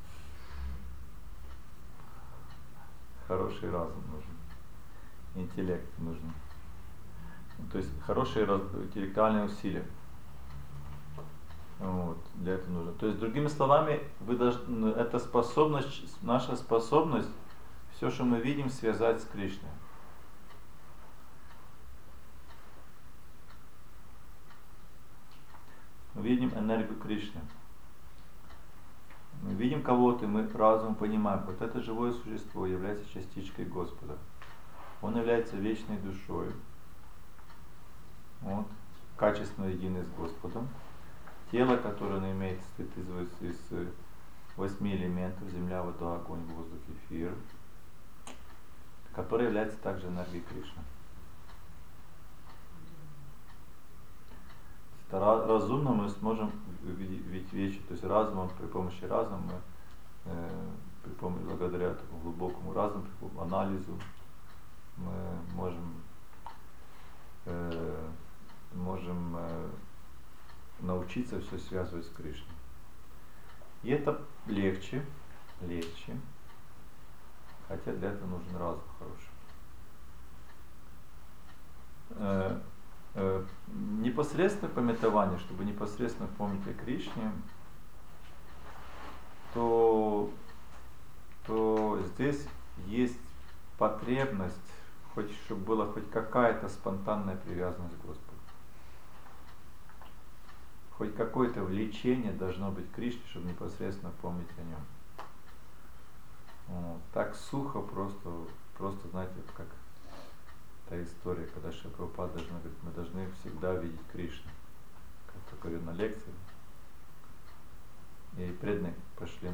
Хороший разум нужен. Интеллект нужен. То есть хорошие интеллектуальные усилия. Вот, для этого нужно. То есть, другими словами, это способность, наша способность, все, что мы видим, связать с Кришной. Мы видим энергию Кришны. Мы видим кого-то, мы разумом понимаем, вот это живое существо является частичкой Господа. Он является вечной душой. Вот, качественно единый с Господом. Тело, которое он имеет, состоит из 8 элементов: земля, вода, огонь, воздух, эфир, которое является также энергией Кришны. Разумно мы сможем видеть вещи, то есть разумом, при помощи разума, благодаря такому глубокому разуму, анализу, мы можем можем научиться все связывать с Кришной. И это легче, хотя для этого нужен разум хороший. Непосредственное памятование, чтобы непосредственно помнить о Кришне, то здесь есть потребность, чтобы была хоть какая-то спонтанная привязанность к Господу. Хоть какое-то влечение должно быть к Кришне, чтобы непосредственно помнить о нем. Вот. Так сухо просто, знаете, как та история, когда Шрила Прабхупада говорит, мы должны всегда видеть Кришну. Как говорю на лекции. И преданные пошли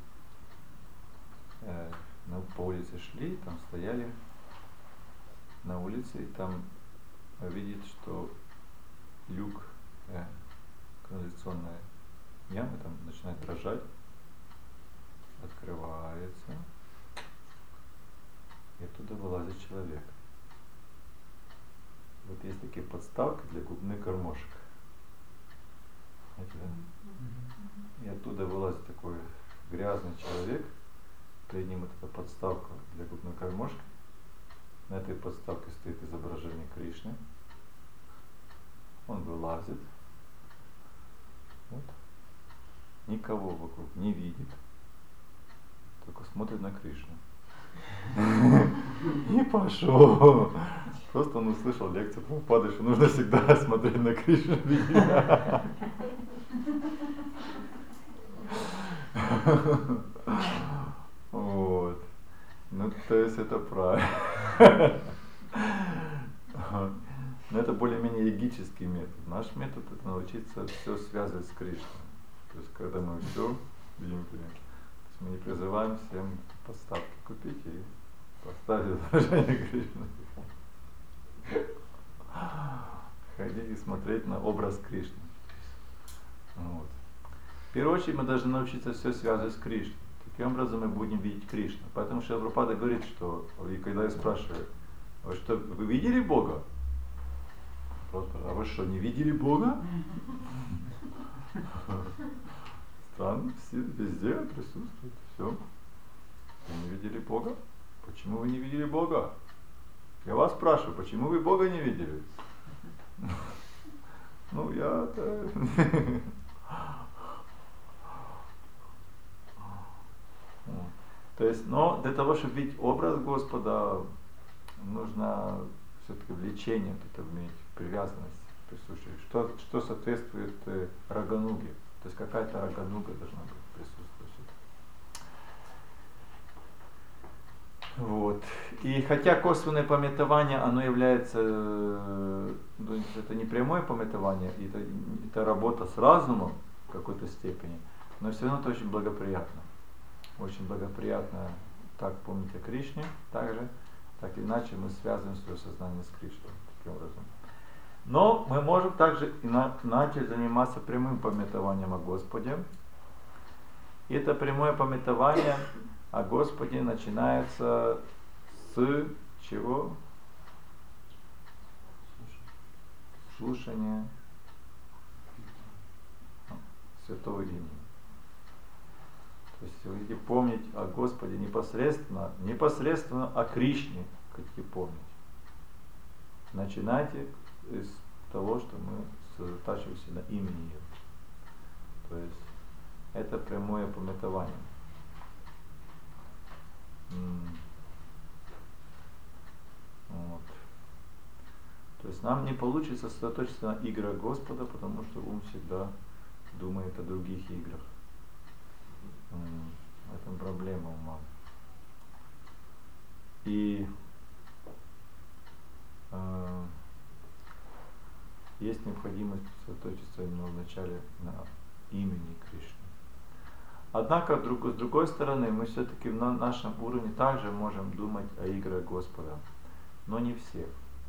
по улице шли, там стояли на улице, и там видит, что люк канализационная яма там начинает дрожать, открывается, и оттуда вылазит человек. Вот есть такие подставки для губных гармошек. Знаете, да? И оттуда вылазит такой грязный человек, перед ним вот эта подставка для губной гармошки. На этой подставке стоит изображение Кришны. Он вылазит. Вот. Никого вокруг не видит. Только смотрит на Кришну. И пошел. Просто он услышал лекцию Прабхупады, что нужно всегда смотреть на Кришну. Вот. Ну, то есть это правильно. Но это более-менее йогический метод. Наш метод — это научиться все связывать с Кришной. То есть, когда мы все видим, то есть мы не призываем всем подставки купить и поставить изображение Кришны. Ходить и смотреть на образ Кришны. Вот. В первую очередь мы должны научиться все связывать с Кришной. Таким образом мы будем видеть Кришну. Поэтому Шрила Прабхупада говорит, что, и когда я спрашиваю, вы видели Бога? Просто, а вы что, не видели Бога? Странно, все везде присутствуют. Все. Вы не видели Бога? Почему вы не видели Бога? Я вас спрашиваю, почему вы Бога не видели? Ну, я-то... То есть, но для того, чтобы видеть образ Господа, нужно все-таки влечение, вот это иметь, привязанность присутствует. Что соответствует рагануге. То есть какая-то рагануга должна быть присутствовать. Вот. И хотя косвенное памятование, оно является, это не прямое памятование, это работа с разумом в какой-то степени, но все равно это очень благоприятно. Очень благоприятно так помнить о Кришне, так иначе мы связываем свое сознание с Кришной таким образом. Но мы можем также начать заниматься прямым памятованием о Господе. И это прямое памятование о Господе начинается с чего? Слушания святого имени. То есть вы хотите помнить о Господе непосредственно о Кришне хотите помнить. Начинайте из того, что мы сосредотачиваемся на имени Его. То есть это прямое памятование. Вот. То есть нам не получится сосредоточиться на играх Господа, потому что ум всегда думает о других играх. В этом проблема ума. И есть необходимость сосредоточиться именно вначале на имени Кришны. Однако, с другой стороны, мы все-таки на нашем уровне также можем думать о играх Господа, но не все.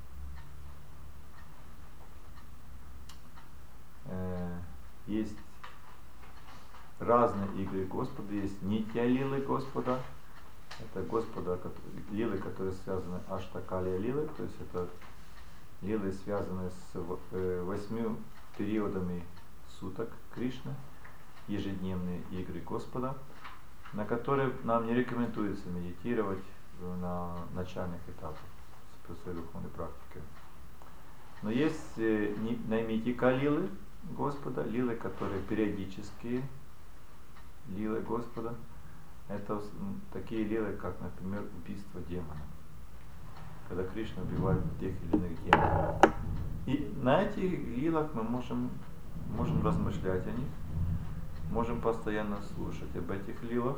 Есть разные игры Господа, есть нитья-лилы Господа, это Господа, лилы, которые связаны аштакалия лилы, то есть это Лилы связаны с 8 периодами суток Кришны, ежедневные игры Господа, на которые нам не рекомендуется медитировать на начальных этапах своей духовной практики. Но есть наймитика лилы Господа, лилы, которые периодические лилы Господа. Это такие лилы, как, например, убийство демона, когда Кришна убивает тех или иных демонов. И на этих лилах мы можем размышлять о них, можем постоянно слушать об этих лилах.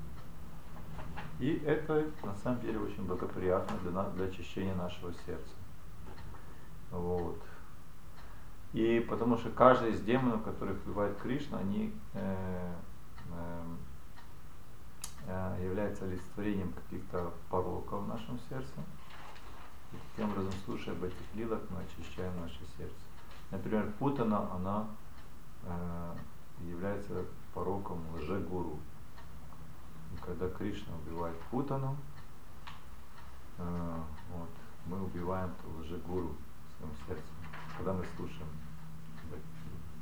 И это на самом деле очень благоприятно для очищения нашего сердца. Вот. И потому что каждый из демонов, которых убивает Кришна, они являются олицетворением каких-то пороков в нашем сердце. И таким образом, слушая об этих лилах, мы очищаем наше сердце. Например, Путана, она является пороком лжегуру. И когда Кришна убивает Путану, вот, мы убиваем лжегуру в своем сердце, когда мы слушаем об этих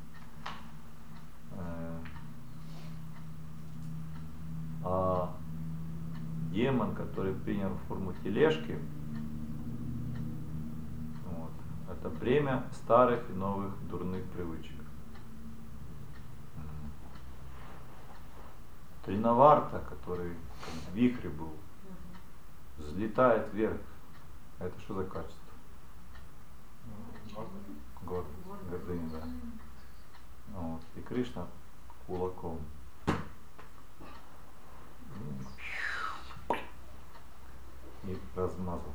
лилах. А демон, который принял форму тележки, вот, это бремя старых и новых дурных привычек. Тринаварта, который как вихрь был, взлетает вверх. Это что за качество? Гордость. Гордыня, да. Вот. И Кришна кулаком. И размазался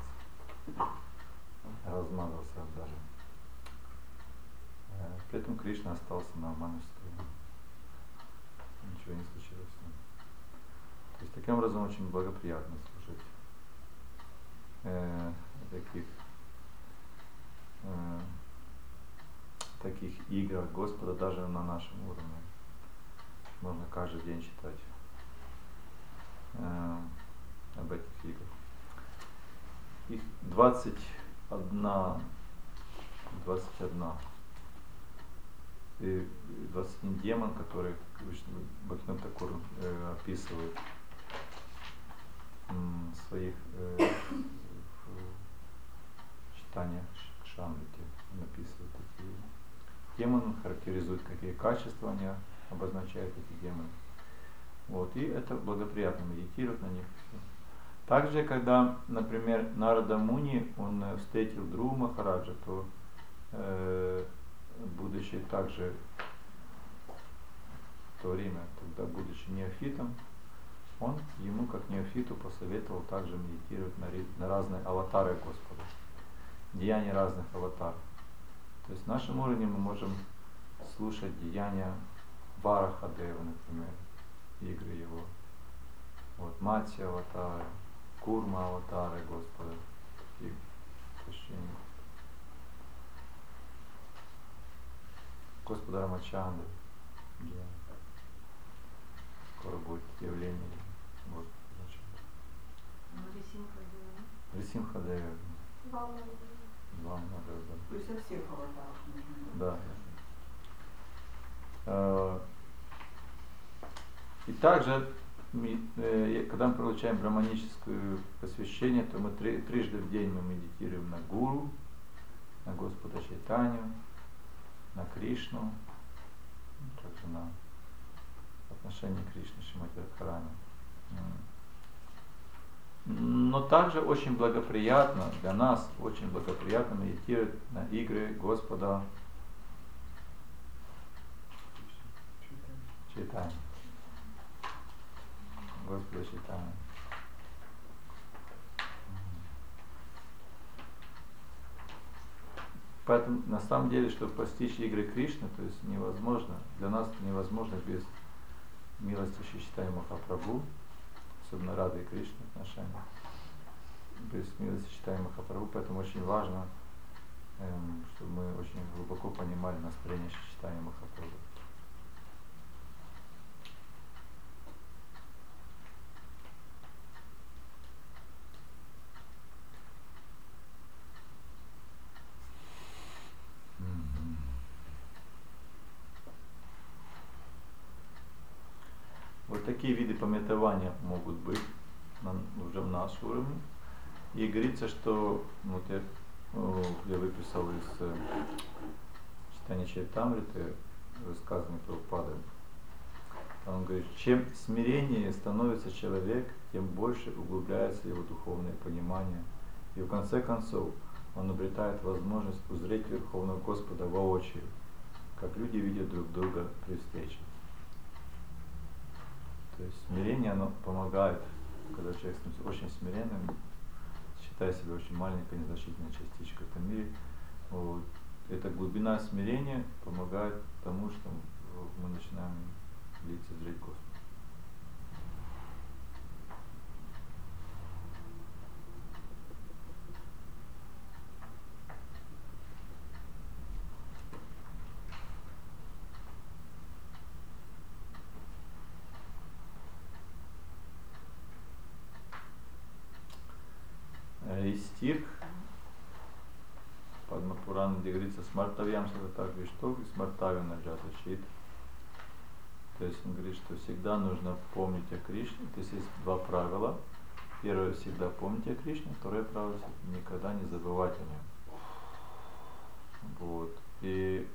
даже. При этом Кришна остался нормально стоять. Ничего не случилось с ним. То есть таким образом очень благоприятно служить таких игр Господа даже на нашем уровне. Можно каждый день читать об этих играх. Их 21 демон, который Бхактивинода Такур описывает в своих читаниях Шамрити. Он описывает такие демоны, характеризует, какие качества они обозначают, эти демоны. Вот, и это благоприятно медитировать на них. Также, когда, например, Нарада Муни, он встретил Друу Махараджа, то, будучи также в то время, тогда будучи неофитом, он ему, как неофиту, посоветовал также медитировать на разные аватары Господа, деяния разных аватаров. То есть в нашем уровне мы можем слушать деяния Варахадева, например, игры его. Вот, Матья аватары, Курма аватары Господа, такие священники. Господа Рамачандры, скоро будет явление Господа Рамачандры. Рисимхадева. Два много. То есть о всех аватарах нужно. Да. И также, когда мы получаем браманическое посвящение, то мы трижды в день мы медитируем на Гуру, на Господа Чайтанью, на Кришну, также на отношение Кришны Шримати Радхарани. Но также очень благоприятно для нас, очень благоприятно медитировать на игры Господа Чайтаньи. Господа Чайтаньи. Поэтому на самом деле, чтобы постичь игры Кришны, то есть невозможно, для нас невозможно без милости Шри Чайтаньи Махапрабху, особенно Рады и Кришны отношения, без милости Шри Чайтаньи Махапрабху, поэтому очень важно, чтобы мы очень глубоко понимали настроение Шри Чайтаньи Махапрабху. какие виды памятования могут быть уже в наш уровень. И говорится, что вот я выписал из читания Чайтамриты, высказывания Прабхупады. Он говорит, чем смиреннее становится человек, тем больше углубляется его духовное понимание. И в конце концов он обретает возможность узреть Верховного Господа воочию, как люди видят друг друга при встрече. То есть смирение, оно помогает, когда человек становится очень смиренным, считая себя очень маленькой, незначительной частичкой в этом мире. Вот. Эта глубина смирения помогает тому, что мы начинаем лицезреть Господа. И стих Падма-пурана, где говорится «Смартавьям садатак виштог» и «Смартавьям наджата чит». То есть он говорит, что всегда нужно помнить о Кришне. То есть есть два правила. Первое — всегда помнить о Кришне. Второе правило — никогда не забывать о нем. Вот. И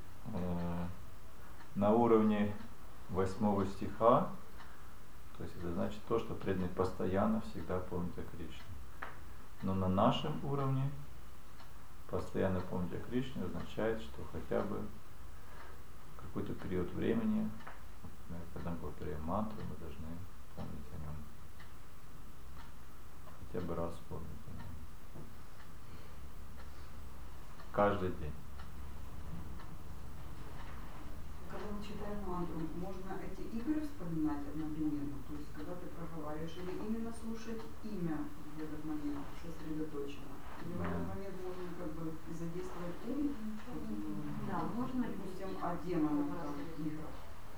на уровне 8 стиха, то есть это значит то, что преданный постоянно всегда помнит о Кришне. Но на нашем уровне постоянно помнить о Кришне означает, что хотя бы какой-то период времени, например, когда мы повторяем мантру, мы должны помнить о нем. Хотя бы раз помнить о нем. Каждый день. Когда мы читаем мантру, можно эти игры вспоминать одновременно? То есть, когда ты проговариваешь, или именно слушать имя в этот момент сосредоточенно? Или в этот момент можно как бы задействовать ум? Да, можно. Допустим, о демонах, играх.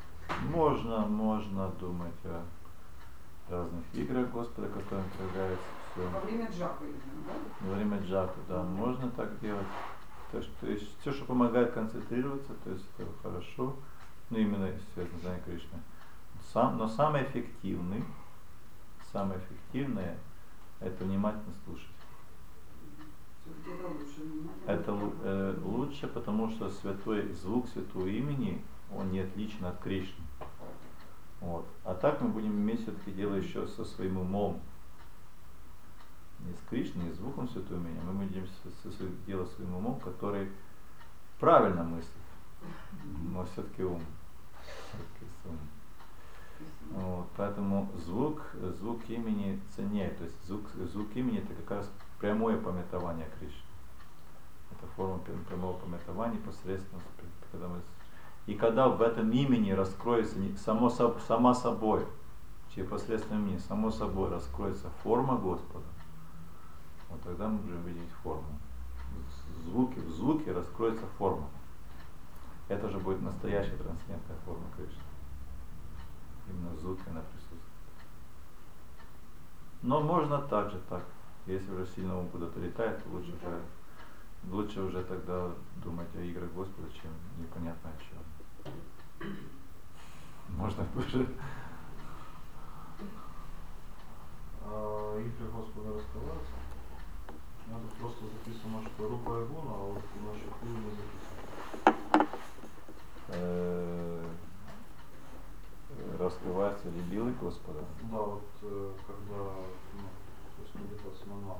Можно думать о разных играх Господа, которые проявляются все. Во время джапы именно, да? Во время джапы, да, можно так делать. То есть все, что помогает концентрироваться, то есть это хорошо. Ну, именно связано с знанием Кришны. Но самое эффективное это внимательно слушать. Все-таки это лучше. Это лучше, потому что звук святого имени, он не отличен от Кришны. Вот. А так мы будем иметь все-таки дело еще со своим умом. Не с Кришной, не с звуком святого имени, а мы будем дело своим умом, который правильно мыслит, но все-таки ум. Вот. Поэтому звук имени ценнее. То есть звук имени — это как раз прямое памятование Кришны. Это форма прямого памятования непосредственно. И когда в этом имени раскроется сама собой, через посредством имени, само собой раскроется форма Господа, вот тогда мы будем видеть форму. В звуке раскроется форма. Это же будет настоящая трансцендентная форма Кришны. Именно в звуке она присутствует. Но можно также так. Если уже сильно ум куда-то летает, лучше уже тогда думать о играх Господа, чем непонятно о чем. Можно уже. Игры Господа раскрываются. Надо просто записано, что Рупа и Гуна, а вот у наших не записано. Раскрываются ли билы Господа? Да, вот когда, то есть медитация манван.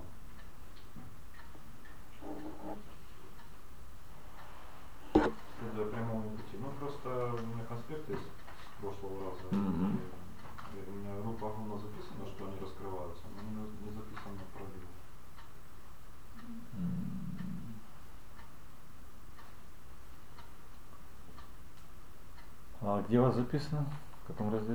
Следуя прямому пути. Ну просто у меня конспект есть с прошлого раза. И у меня Рупа Гуна записано, что они раскрываются, но не записано про билы. А где у вас записано? В каком разделе?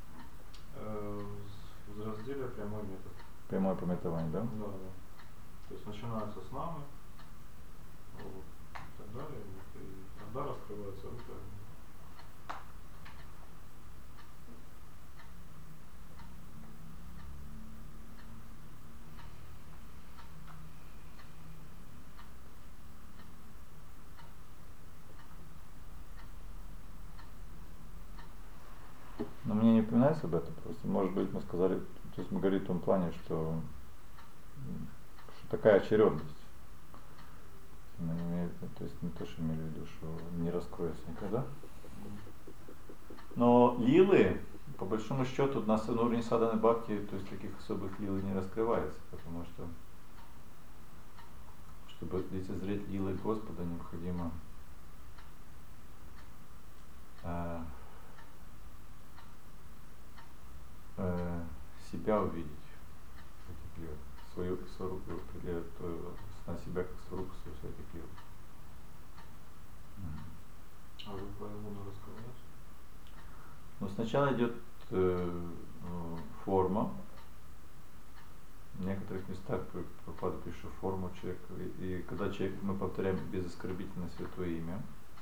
В разделе прямой метод. Прямое памятование, да? Да. То есть начинается с намы, вот, и так далее, вот, и тогда раскрывается рука. Но мне не упоминается об этом просто. Может быть, мы сказали, то есть мы говорили в том плане, что такая очередность. То есть не то, что имели в виду, что не раскроется никогда. Но лилы, по большому счету, у нас на уровне садханы бхакти, то есть таких особых лил не раскрывается, потому что чтобы лицезреть лилы Господа, необходимо себя увидеть в этих лилах, свою сварупу определяет на себя как сварупу в этих лилах. А вы по иммуну раскрываете? Но сначала идет форма. В некоторых местах Прабхупада пишет форму человека. И когда мы повторяем безоскорбительно святое имя,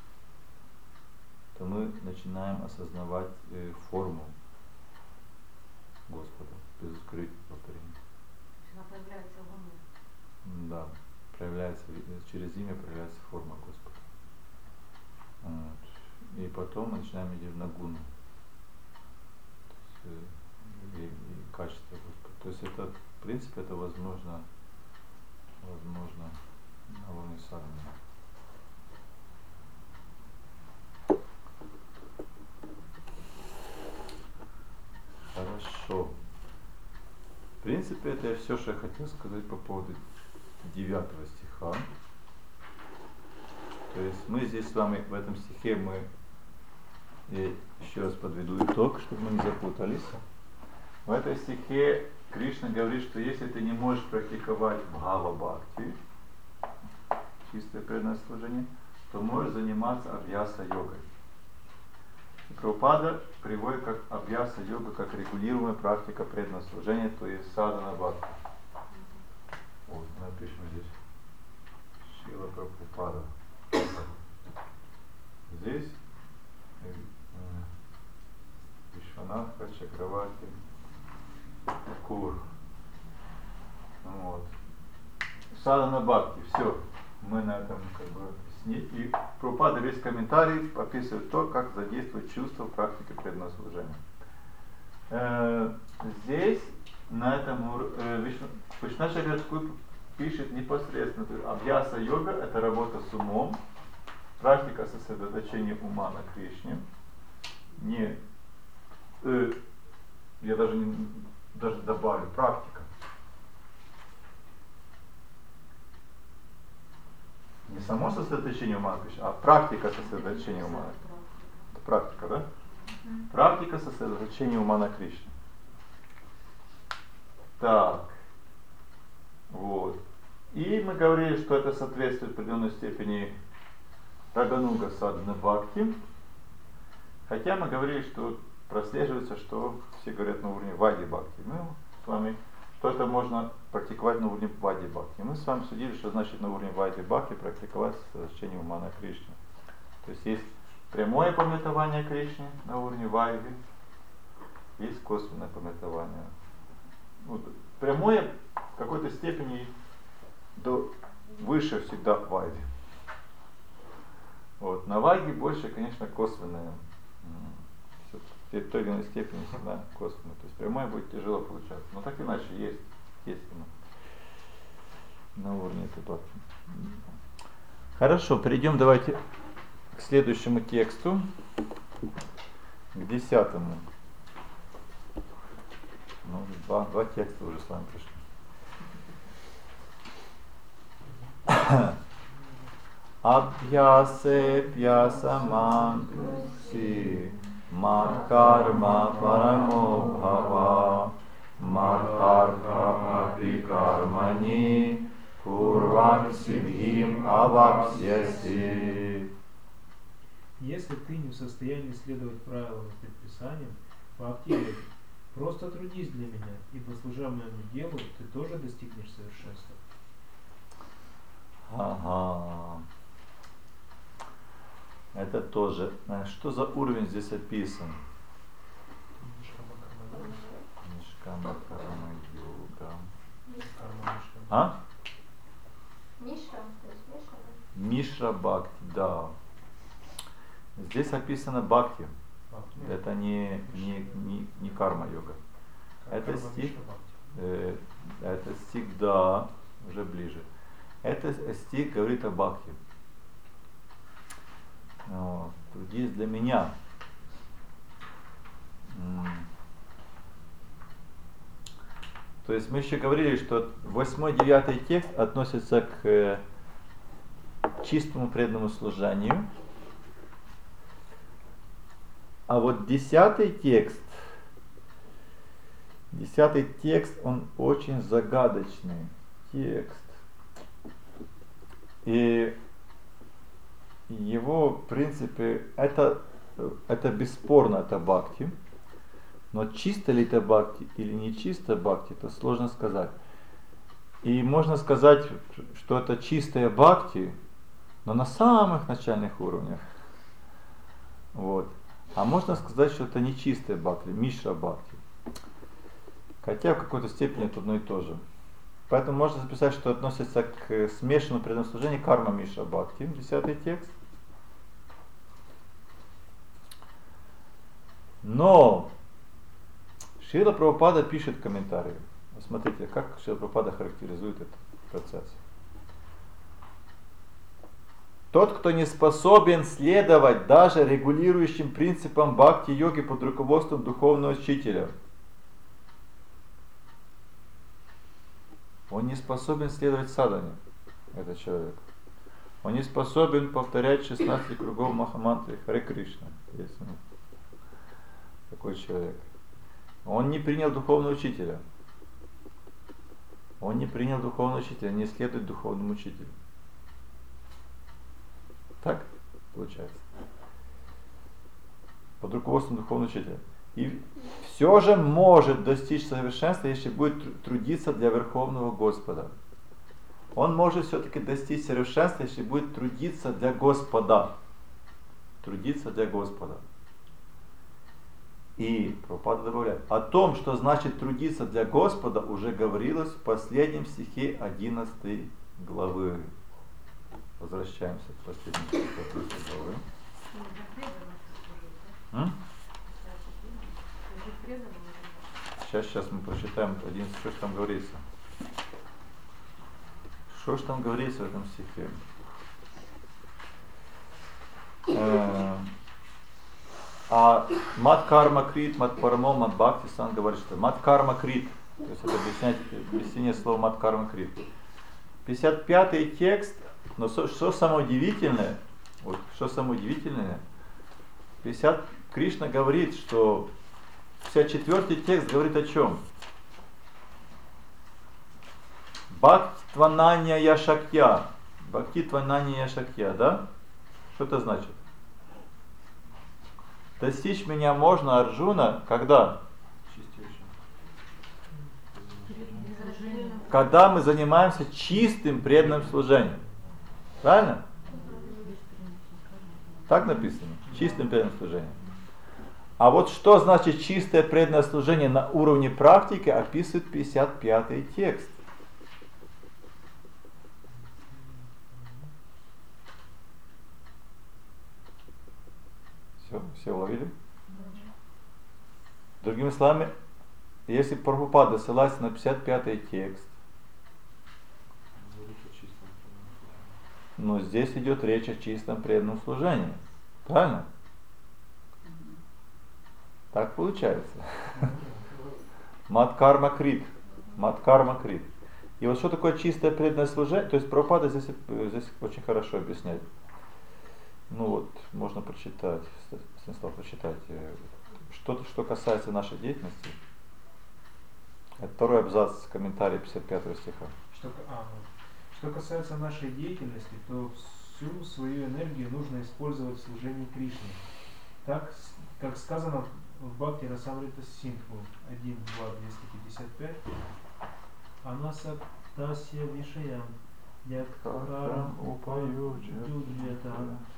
то мы начинаем осознавать форму Господа, безоскорбительное повторение. Она проявляется в уме. Да, проявляется, через имя проявляется форма Господа. Вот. И потом мы начинаем идти на гуну. И качество Господа. То есть это, в принципе, это возможно на уровне садханы. Хорошо. В принципе, это все, что я хотел сказать по поводу 9 стиха. То есть мы здесь с вами в этом стихе, я еще раз подведу итог, чтобы мы не запутались. В этом стихе Кришна говорит, что если ты не можешь практиковать бхава-бхакти, чистое преданное служение, то можешь заниматься абхьяса-йогой. И Прабхупада приводит как абхьяса-йога, как регулируемая практика преданного служения, то есть садхана-бхакти. Вот, мы напишем здесь Шрила Прабхупада. Здесь Вишванатха Чакраварти Кур. Вот. Садхана бхакти. Все. Мы на этом как бы и Прабхупада весь комментарий описывает то, как задействовать чувство в практике преданного служения. Здесь на этом Вишванатха Чакраварти пишет непосредственно, абхьяса йога — это работа с умом, практика сосредоточения ума на Кришне. Я даже добавлю практика. Не само сосредоточение ума на Кришне, а практика сосредоточения ума. Это практика, да? Практика сосредоточения ума на Кришне. Так. Вот. И мы говорили, что это соответствует в определенной степени Рагануга Садхана Бхакти. Хотя мы говорили, что прослеживается, что все говорят на уровне Вади Бхакти. Мы с вами, что это можно практиковать на уровне Вади Бхакти. Мы с вами судили, что значит на уровне Вади Бхакти практиковать сосредоточение ума на Кришне. То есть есть прямое памятование Кришне на уровне Вайди, есть косвенное памятование. Вот. Прямое в какой-то степени выше всегда Вайди. Вот. На Вайди больше, конечно, косвенное. В той или иной степени всегда косвенное. То есть прямое будет тяжело получаться. Но так иначе есть на уровне этой бхакти. Хорошо, перейдем давайте к следующему тексту, к 10-му. Ну, два текста уже с вами пришли. Абхьясе пьясаман си мат-карма парамо бхава мат-карма прикармани курван сидхим авапсьяси. Если ты не в состоянии следовать правилам и предписаниям, поактивируй. Просто трудись для меня, ибо служа моему делу, ты тоже достигнешь совершенства. Ага. Это тоже. Что за уровень здесь описан? Нишкама карма йога. А? Мишра, то есть Мишра. Мишра бхакти, да. Здесь описано бхакти. Бхакти. Это не карма-йога. Это Карма стих, Мишна Бхакти. это стих, да, уже ближе. Это стих говорит о бхакти. Вот. Здесь для меня то есть мы еще говорили, что 8-9 текст относится к чистому преданному служению. А вот 10 текст, он очень загадочный текст. И его, в принципе, это бесспорно, это бхакти. Но чисто ли это бхакти или не чисто бхакти, это сложно сказать. И можно сказать, что это чистая бхакти, но на самых начальных уровнях. Вот. А можно сказать, что это не чистая бхакти, мишра бхакти. Хотя в какой-то степени это одно и то же. Поэтому можно записать, что относится к смешанному преданному служению карма мишра бхакти, 10 текст. Но Шрила Прабхупада пишет в комментарии. Смотрите, как Шрила Прабхупада характеризует этот процесс. Тот, кто не способен следовать даже регулирующим принципам бхакти-йоги под руководством духовного учителя, он не способен следовать садхане, этот человек. Он не способен повторять 16 кругов Махамантры Харе Кришна. Есть такой человек. Он не принял духовного учителя. Он не принял духовного учителя, не следует духовному учителю. Так получается. Под руководством духовного учителя. И все же может достичь совершенства, если будет трудиться для Верховного Господа. Он может все-таки достичь совершенства, если будет трудиться для Господа. Трудиться для Господа. И Прабхупада добавляет, о том, что значит трудиться для Господа, уже говорилось в последнем стихе 11 главы. Возвращаемся к последнему стиху 11 главы. Сейчас мы прочитаем 11, что же там говорится. Что же там говорится в этом стихе? А мат карма крит, мат парамо, мат бхакти, сам говорит, что мат карма крит, то есть это объяснение слова мат карма крит. 55-й текст, но что самое удивительное, вот, что самое удивительное, Кришна говорит, что 54-й текст говорит о чем? Бхактвананья яшакья. Бхактитвананья яшакья, да? Что это значит? Достичь меня можно, Арджуна, когда? Когда мы занимаемся чистым преданным служением. Правильно? Так написано. Чистым преданным служением. А вот что значит чистое преданное служение на уровне практики, описывает 55-й текст. Все уловили? Другими словами, если Прабхупада ссылается на 55-й текст, но здесь идет речь о чистом преданном служении. Правильно? Так получается. Мат-карма крит. Мат-карма крит. И вот что такое чистое преданное служение? То есть Прабхупада здесь очень хорошо объясняет. Ну вот, можно прочитать, Станислав, прочитать. Что касается нашей деятельности, это второй абзац комментария 55 стиха. Что касается нашей деятельности, то всю свою энергию нужно использовать в служении Кришне. Так, как сказано в Бхакти Расамрита Синдху 1.2.255, Анаса Тасья Вишаям Якарам Упаюджа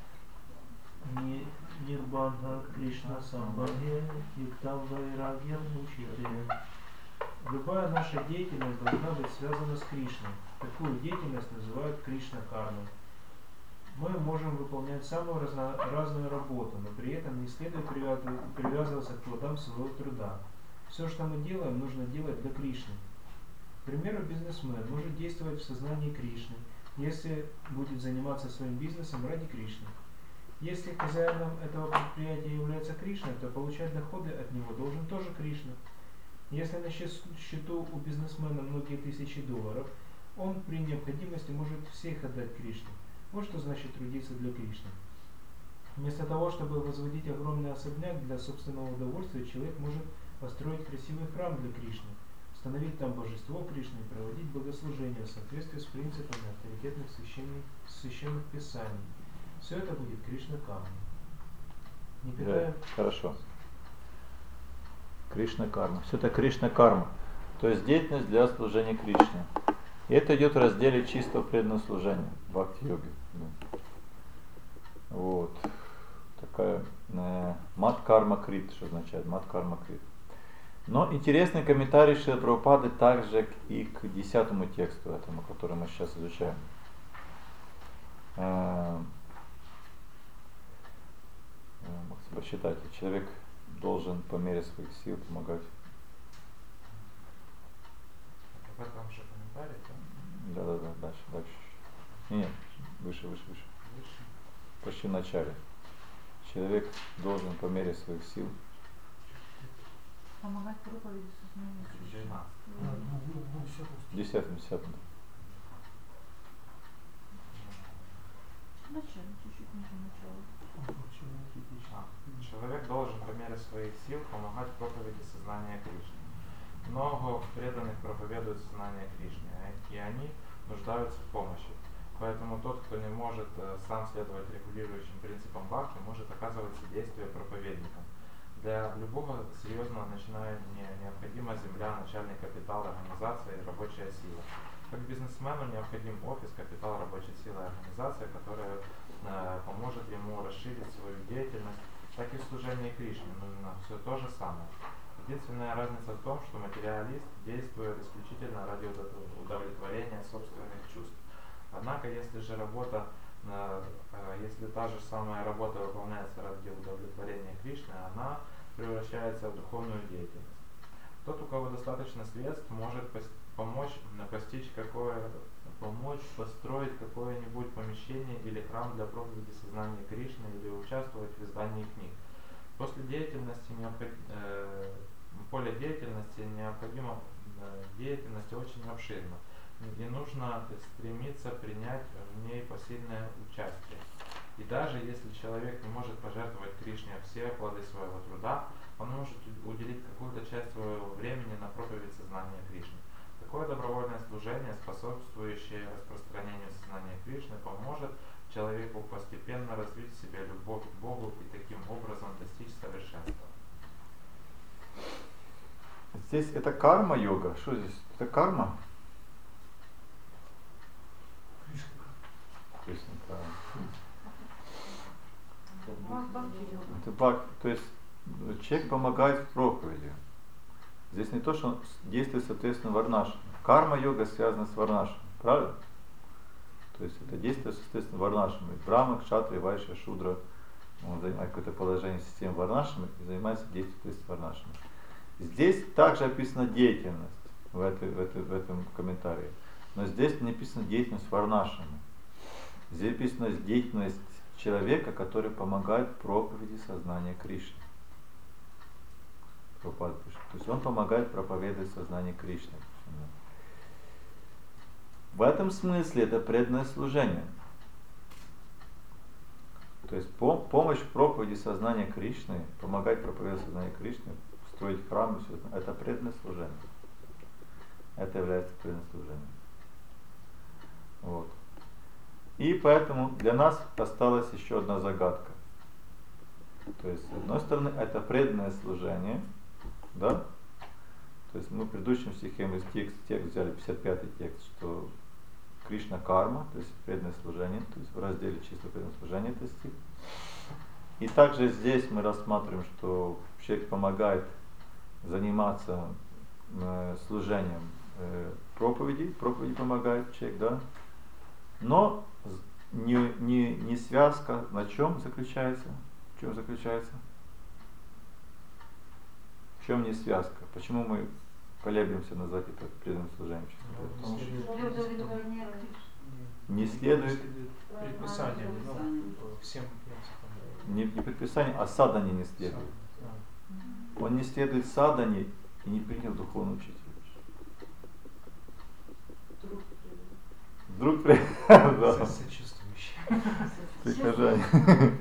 Нирбандха Кришна Самбхаге Юктам Вайрагьям Учите. Любая наша деятельность должна быть связана с Кришной. Такую деятельность называют Кришна-кармой. Мы можем выполнять самую разную работу, но при этом не следует привязываться к плодам своего труда. Все, что мы делаем, нужно делать для Кришны. К примеру, бизнесмен может действовать в сознании Кришны, если будет заниматься своим бизнесом ради Кришны. Если хозяином этого предприятия является Кришна, то получать доходы от него должен тоже Кришна. Если на счету у бизнесмена многие тысячи долларов, он при необходимости может все их отдать Кришне. Вот что значит трудиться для Кришны. Вместо того, чтобы возводить огромный особняк для собственного удовольствия, человек может построить красивый храм для Кришны, установить там божество Кришны и проводить богослужения в соответствии с принципами авторитетных священных писаний. Все это будет Кришна-карма. Не питаем... Хорошо. Кришна-карма. Все это Кришна-карма. То есть деятельность для служения Кришне. И это идет в разделе чистого преданного служения в бхакти-йоге. Вот. Такая мат-карма-крит, что означает мат-карма-крит. Но интересный комментарий Шрила Прабхупады также и к 10-му тексту этому, который мы сейчас изучаем. Прочитайте. Человек должен по мере своих сил помогать. В этом же комментарий, да? Да, дальше. Нет, выше. Почти в начале. Человек должен по мере своих сил Помогать проповеди сознания Кришны. 10. Начало, чуть-чуть ниже начала. Человек должен по мере своих сил помогать проповеди сознания Кришны. Много преданных проповедуют сознание Кришны, и они нуждаются в помощи. Поэтому тот, кто не может сам следовать регулирующим принципам бхакти, может оказывать содействие проповедникам. Для любого серьезного начинания необходима земля, начальный капитал, организация и рабочая сила. Как бизнесмену необходим офис, капитал, рабочая сила и организация, которая поможет ему расширить свою деятельность, так и в служении Кришне нужно все то же самое. Единственная разница в том, что материалист действует исключительно ради удовлетворения собственных чувств. Однако, если та же самая работа выполняется ради удовлетворения Кришны, она превращается в духовную деятельность. Тот, у кого достаточно средств, может помочь построить какое-нибудь помещение или храм для проповеди сознания Кришны или участвовать в издании книг. После поле деятельности необходимо деятельность очень обширна, и нужно стремиться принять в ней посильное участие. И даже если человек не может пожертвовать Кришне все плоды своего труда, он может уделить какую-то часть своего времени на проповедь сознания Кришны. Такое добровольное служение, способствующее распространению сознания Кришны, поможет человеку постепенно развить в себе любовь к Богу и таким образом достичь совершенства. Здесь это карма-йога. Что здесь? Это карма? Это бхакти. То есть человек помогает в проповеди. Здесь не то, что он действует соответственно варнашам. Карма-йога связана с варнашами. Правильно? То есть это действие соответственно варнашами. Брахма, кшатри, вайшя, шудра. Он занимает какое-то положение в системе варнашами и занимается действием с варнашами. Здесь также описана деятельность в этом комментарии. Но здесь не написано деятельность варнашами. Здесь написана деятельность человека, который помогает проповеди сознания Кришны. То есть он помогает проповедовать сознание Кришны. В этом смысле это преданное служение. То есть помощь в проповеди сознания Кришны, помогать проповедовать сознание Кришны, строить храмы, все это преданное служение. Это является преданным служением. Вот. И поэтому для нас осталась еще одна загадка. То есть, с одной стороны, это преданное служение, да? То есть мы в предыдущем стихе мы текст взяли 55-й текст, что Кришна карма, то есть преданное служение, то есть в разделе чисто преданное служение это стих. И также здесь мы рассматриваем, что человек помогает заниматься служением проповеди помогает человек, да? Но не связка, на чем заключается? В чем заключается? В чем не связка? Почему мы колеблемся назвать это преданным служением? Не следует предписаниям, ну, всем принципам. не предписание, а садане не следует. Он не следует садане и не принял духовного учителя. Вдруг да. Сочувствующий. Прихожане.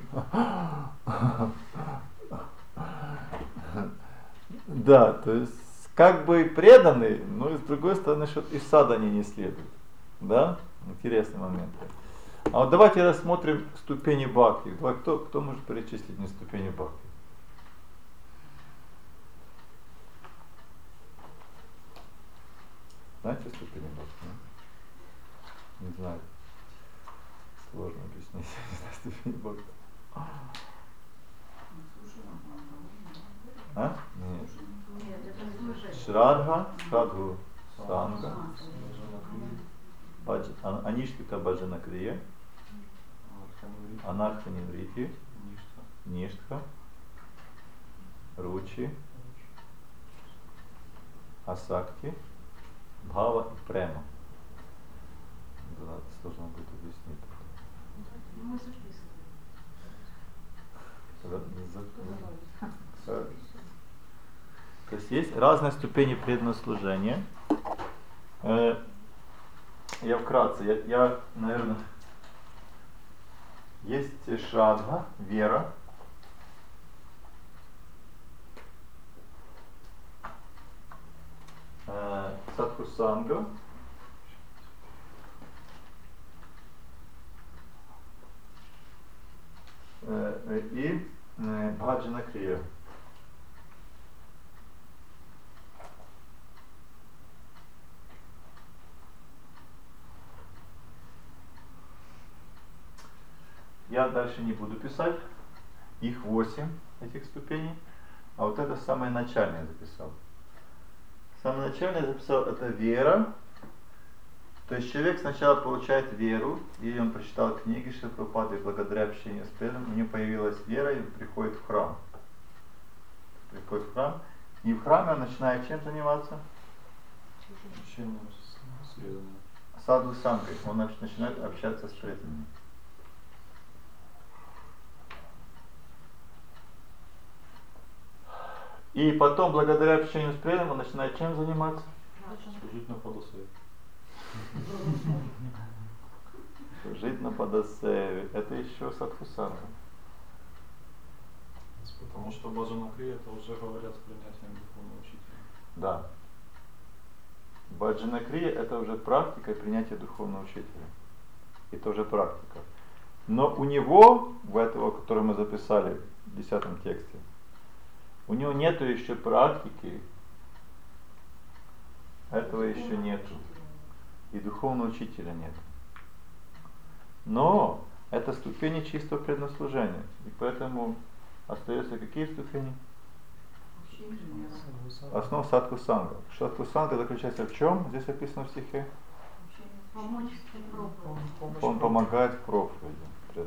Да, то есть как бы преданный, но и с другой стороны, что и садане не следует. Да? Интересный момент. А вот давайте рассмотрим ступени бхакти. Кто может перечислить мне ступени бхакти? Знаете ступени бхакти? Не знаю. Сложно объяснить. Ступени бхакти. А? Нет. Шрадха, Шрадху, Санга, Аништита Баджана Крия, Анарха Ниврити, Ништха, Ручи, Асакти, Бхава и Према. Да, это сложно будет объяснить. Мы записываем. То есть есть разные ступени преданного служения. Я вкратце, я, наверное, есть шрадха, вера. Садхусанга. И бхаджана крия. Я дальше не буду писать. Их 8, этих ступеней. А вот это самое начальное я записал. Самое начальное я записал это вера. То есть человек сначала получает веру, или он прочитал книги Шрилы Прабхупады, и благодаря общению с преданным у него появилась вера, и он приходит в храм. Приходит в храм. И в храме он начинает чем заниматься? Общением с преданными. Саду сангой. Он начинает общаться с преданными. И потом, благодаря общению с преданным, он начинает чем заниматься? Служить на подосве. Жить на Падасеве. Это еще садхусанга. Потому что баджана крия это уже говорят с принятием духовного учителя. Да. Баджана крия это уже практика принятия духовного учителя. Это уже практика. Но у него, в этого, который мы записали в 10 тексте, у него нету еще практики. Этого еще нету. И духовного учителя нет. Но это ступени чистого преданнослужения. И поэтому остаются какие ступени? Основа садхусанга. Садхусанга заключается в чем? Здесь описано в стихе. Он помогает в проповеди.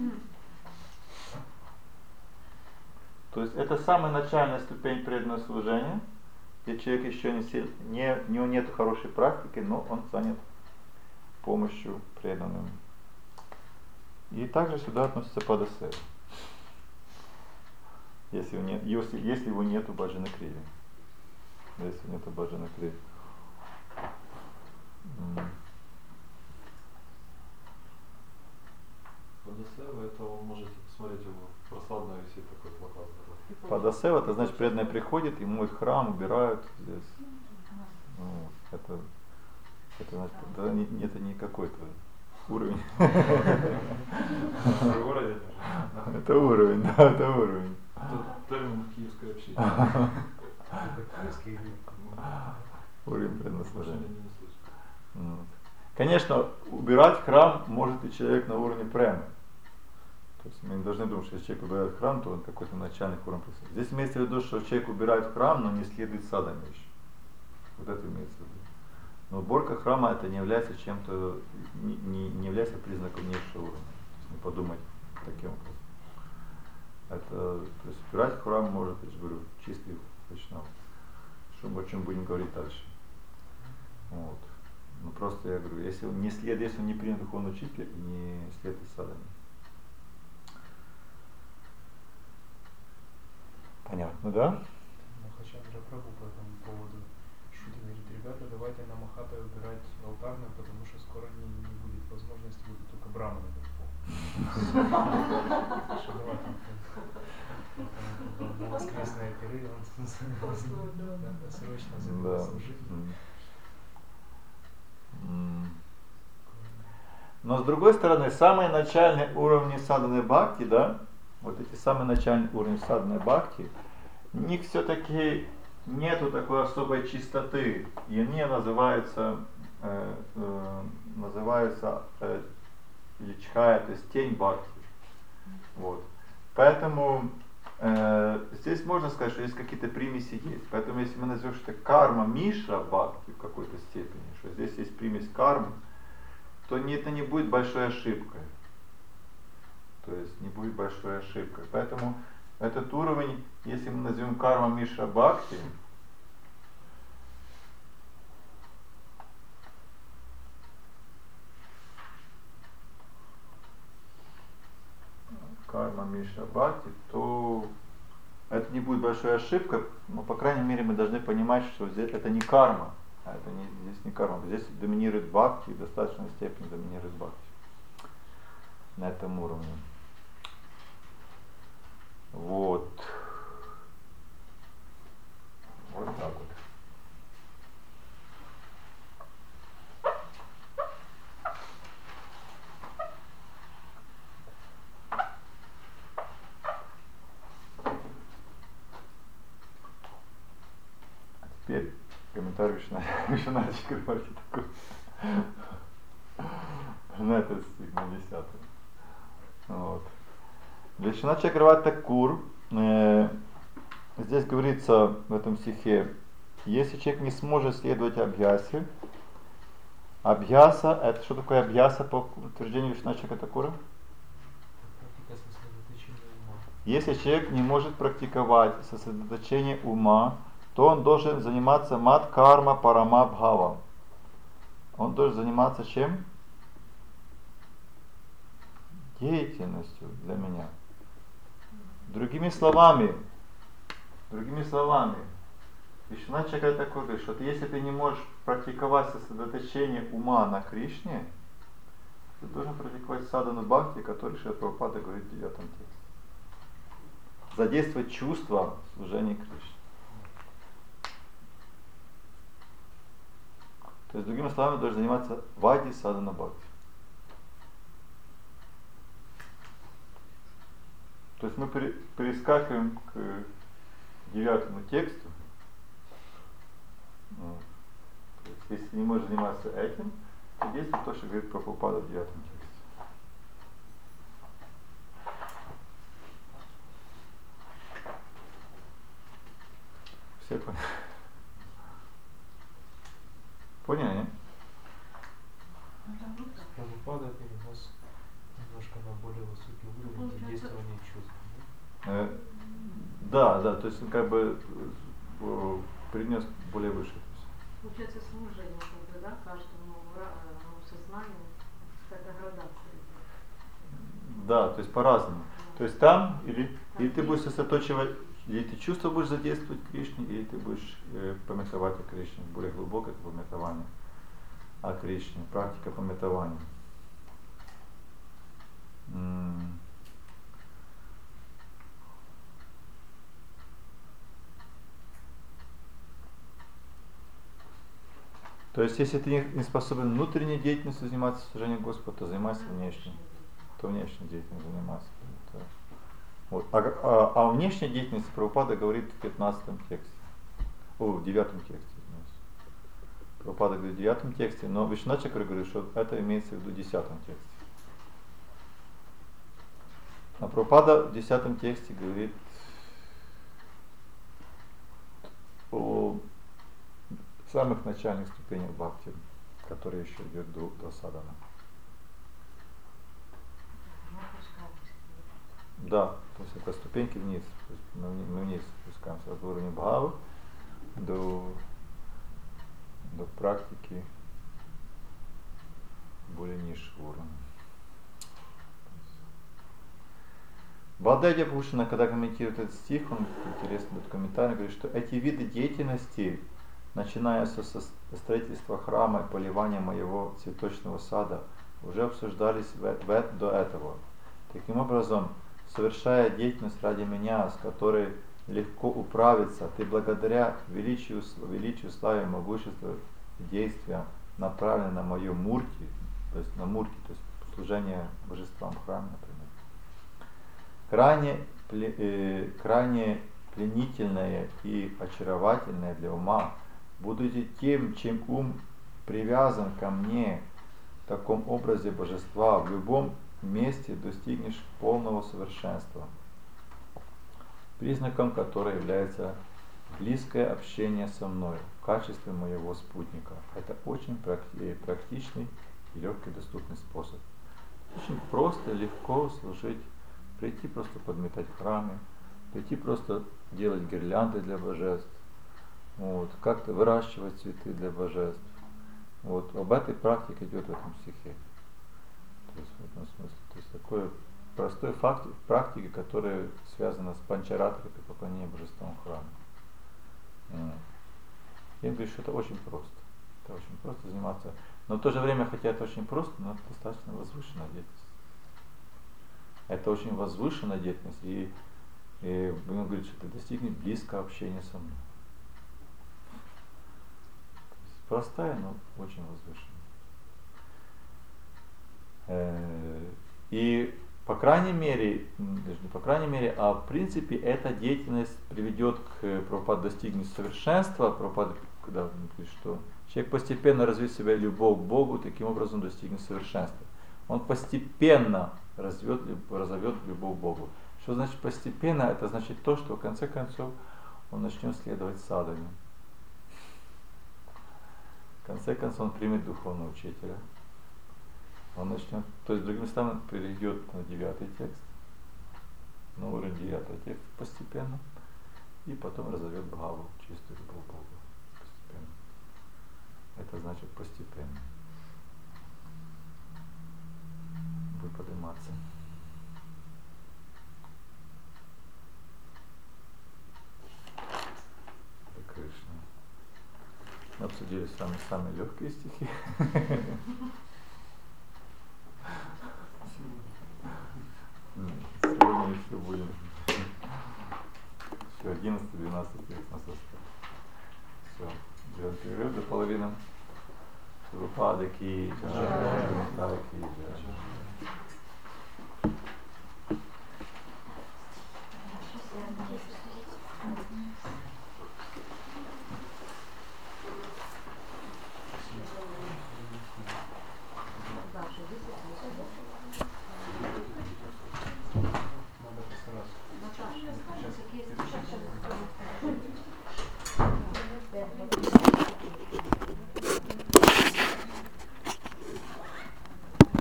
То есть это самая начальная ступень преданного служения, где человек еще у него нет хорошей практики, но он занят помощью преданным. И также сюда относится падасева. Если его нету баджана крия. Если нету баджана крия. Падасева это он можете посмотреть его просадно висит такой плакат. Падасева это значит преданные приходят и моют храм, убирают здесь. Ну, это значит, да, это не какой-то уровень. Это уровень, да, это уровень. Это термин киевской общины. Уровень преданнослужения. Конечно, убирать храм может и человек на уровне премы. То есть мы не должны думать, что если человек убирает храм, то он какой-то начальный уровень. Здесь имеется в виду, что человек убирает храм, но не следует садами еще. Вот это имеется в виду. Но уборка храма это не является чем-то, не является признаком низшего уровня. То есть не подумать таким образом. Это, то есть убирать храм может, я же говорю, чистый вайшнав. О чем будем говорить дальше. Вот. Ну просто я говорю, если он не принят духовный учитель, не следует садами. Понятно, да? Махачандра Прабhu по этому поводу шутит, говорит, ребята, давайте на Махата убирать алтарную, потому что скоро не будет возможности, будут только браманы наверху. Что давай там на воскресные пиры он срочно забирался в жизнь. Но с другой стороны, самые начальные уровни садханы бхакти, да, вот эти самые начальные уровни садханы бхакти, у них все-таки нету такой особой чистоты, и они называются личхая, то есть тень бхакти. Вот. Поэтому здесь можно сказать, что есть какие-то примеси есть. Поэтому если мы назовем, что это карма мишра бхакти в какой-то степени, что здесь есть примесь кармы, то это не будет большой ошибкой. То есть не будет большой ошибкой. Поэтому этот уровень, если мы назовем карма мишра бхакти, карма мишра бхакти, то это не будет большой ошибкой, но по крайней мере мы должны понимать, что здесь это не карма, здесь не карма, здесь доминирует бхакти, в достаточной степени доминирует бхакти на этом уровне. Вот. Вот так вот. Теперь комментарий Вишванатчика Бхакти такой. На этот стих, на 10. Вот. Вишванат Чакраварти Такур, здесь говорится в этом стихе, если человек не сможет следовать абхьясе, абхьяса, это что такое абхьяса по утверждению Вишванат Чакраварти? Если человек не может практиковать сосредоточение ума, то он должен заниматься мат-карма парама-бхавам. Он должен заниматься чем? Деятельностью для меня. Другими словами, Вишванат Чакраварти такой говорит, что если ты не можешь практиковать сосредоточение ума на Кришне, ты должен практиковать садану бхакти, который Шрила Прабхупада говорит в 9 тексте. Задействовать чувства в служении Кришне. То есть, другими словами, должен заниматься вади садана бхакти. То есть мы перескакиваем к 9 тексту. Вот. То есть, если не можешь заниматься этим, то действует то, что говорит Прабхупада в 9 тексте. Все поняли? Поняли, нет? Прабхупада перенес немножко на более высокий уровень задействования чувств. Да, то есть он как бы принес более выше. Получается служение, да, каждому сознанию, какая-то градация. Да, то есть по-разному. То есть там или ты будешь сосредоточивать, или ты чувства будешь задействовать Кришне, или ты будешь памятовать о Кришне, более глубокое памятование о Кришне, практика памятования. То есть, если ты не способен внутренней деятельностью заниматься служением Господа, то занимайся внешней. То внешней деятельностью заниматься. Вот. А внешней деятельности Прабхупада говорит в 15 тексте. В 9 тексте. Прабхупада говорит в 9 тексте, но Вишванат Чакраварти говорит, что это имеется в виду в 10 тексте. А Прабхупада в 10 тексте говорит о самых начальных ступенях бхакти, которые еще идет до садхана. Да, то есть это ступеньки вниз. То есть мы вниз спускаемся от уровня бхавы до практики более низшего уровня. Бхададья Бхушана, когда комментирует этот стих, он интересно дает комментарий, говорит, что эти виды деятельности, начиная со строительства храма и поливания моего цветочного сада, уже обсуждались до этого. Таким образом, совершая деятельность ради меня, с которой легко управиться, ты благодаря величию, славе, могуществу действия, направлены на мою мурти, то есть на мурти, то есть служение божествам в храме, например, крайне пленительное и очаровательное для ума, будучи тем, чем ум привязан ко мне, в таком образе божества, в любом месте достигнешь полного совершенства, признаком которого является близкое общение со мной в качестве моего спутника. Это очень практичный и легкий доступный способ. Очень просто, легко служить, прийти просто подметать храмы, прийти просто делать гирлянды для божеств, вот, как-то выращивать цветы для божеств. Вот, об этой практике идет в этом стихе. То есть в этом смысле. То есть такой простой факт практики, которая связана с панчаратрой, поклонением божествам в храме. Я говорю, что это очень просто. Это очень просто заниматься. Но в то же время, хотя это очень просто, но это достаточно возвышенная деятельность. Это очень возвышенная деятельность, и будем говорить, что ты достигнешь близкого общения со мной. Простая, но очень возвышенная. И по крайней мере, даже не по крайней мере, а в принципе эта деятельность приведет к Прабхупада достигнуть совершенства. Прабхупада, когда он говорит, что человек постепенно развит в себя любовь к Богу, таким образом достигнет совершенства. Он постепенно разовьет любовь к Богу. Что значит постепенно? Это значит то, что в конце концов он начнет следовать садхане. В конце концов он примет духовного учителя. Он начнет, то есть другими словами, перейдет на 9-й текст, на уровень 9-й текст постепенно, и потом разовьет бхаву, чистую любовь к Богу постепенно. Это значит постепенно. Будет подниматься. Кришна. Мы обсудили с вами самые легкие стихи. Сегодня еще будем. Еще 11-12 текст нас осталось. Все. Делаем перерыв до половины. Прабхупада ки джай.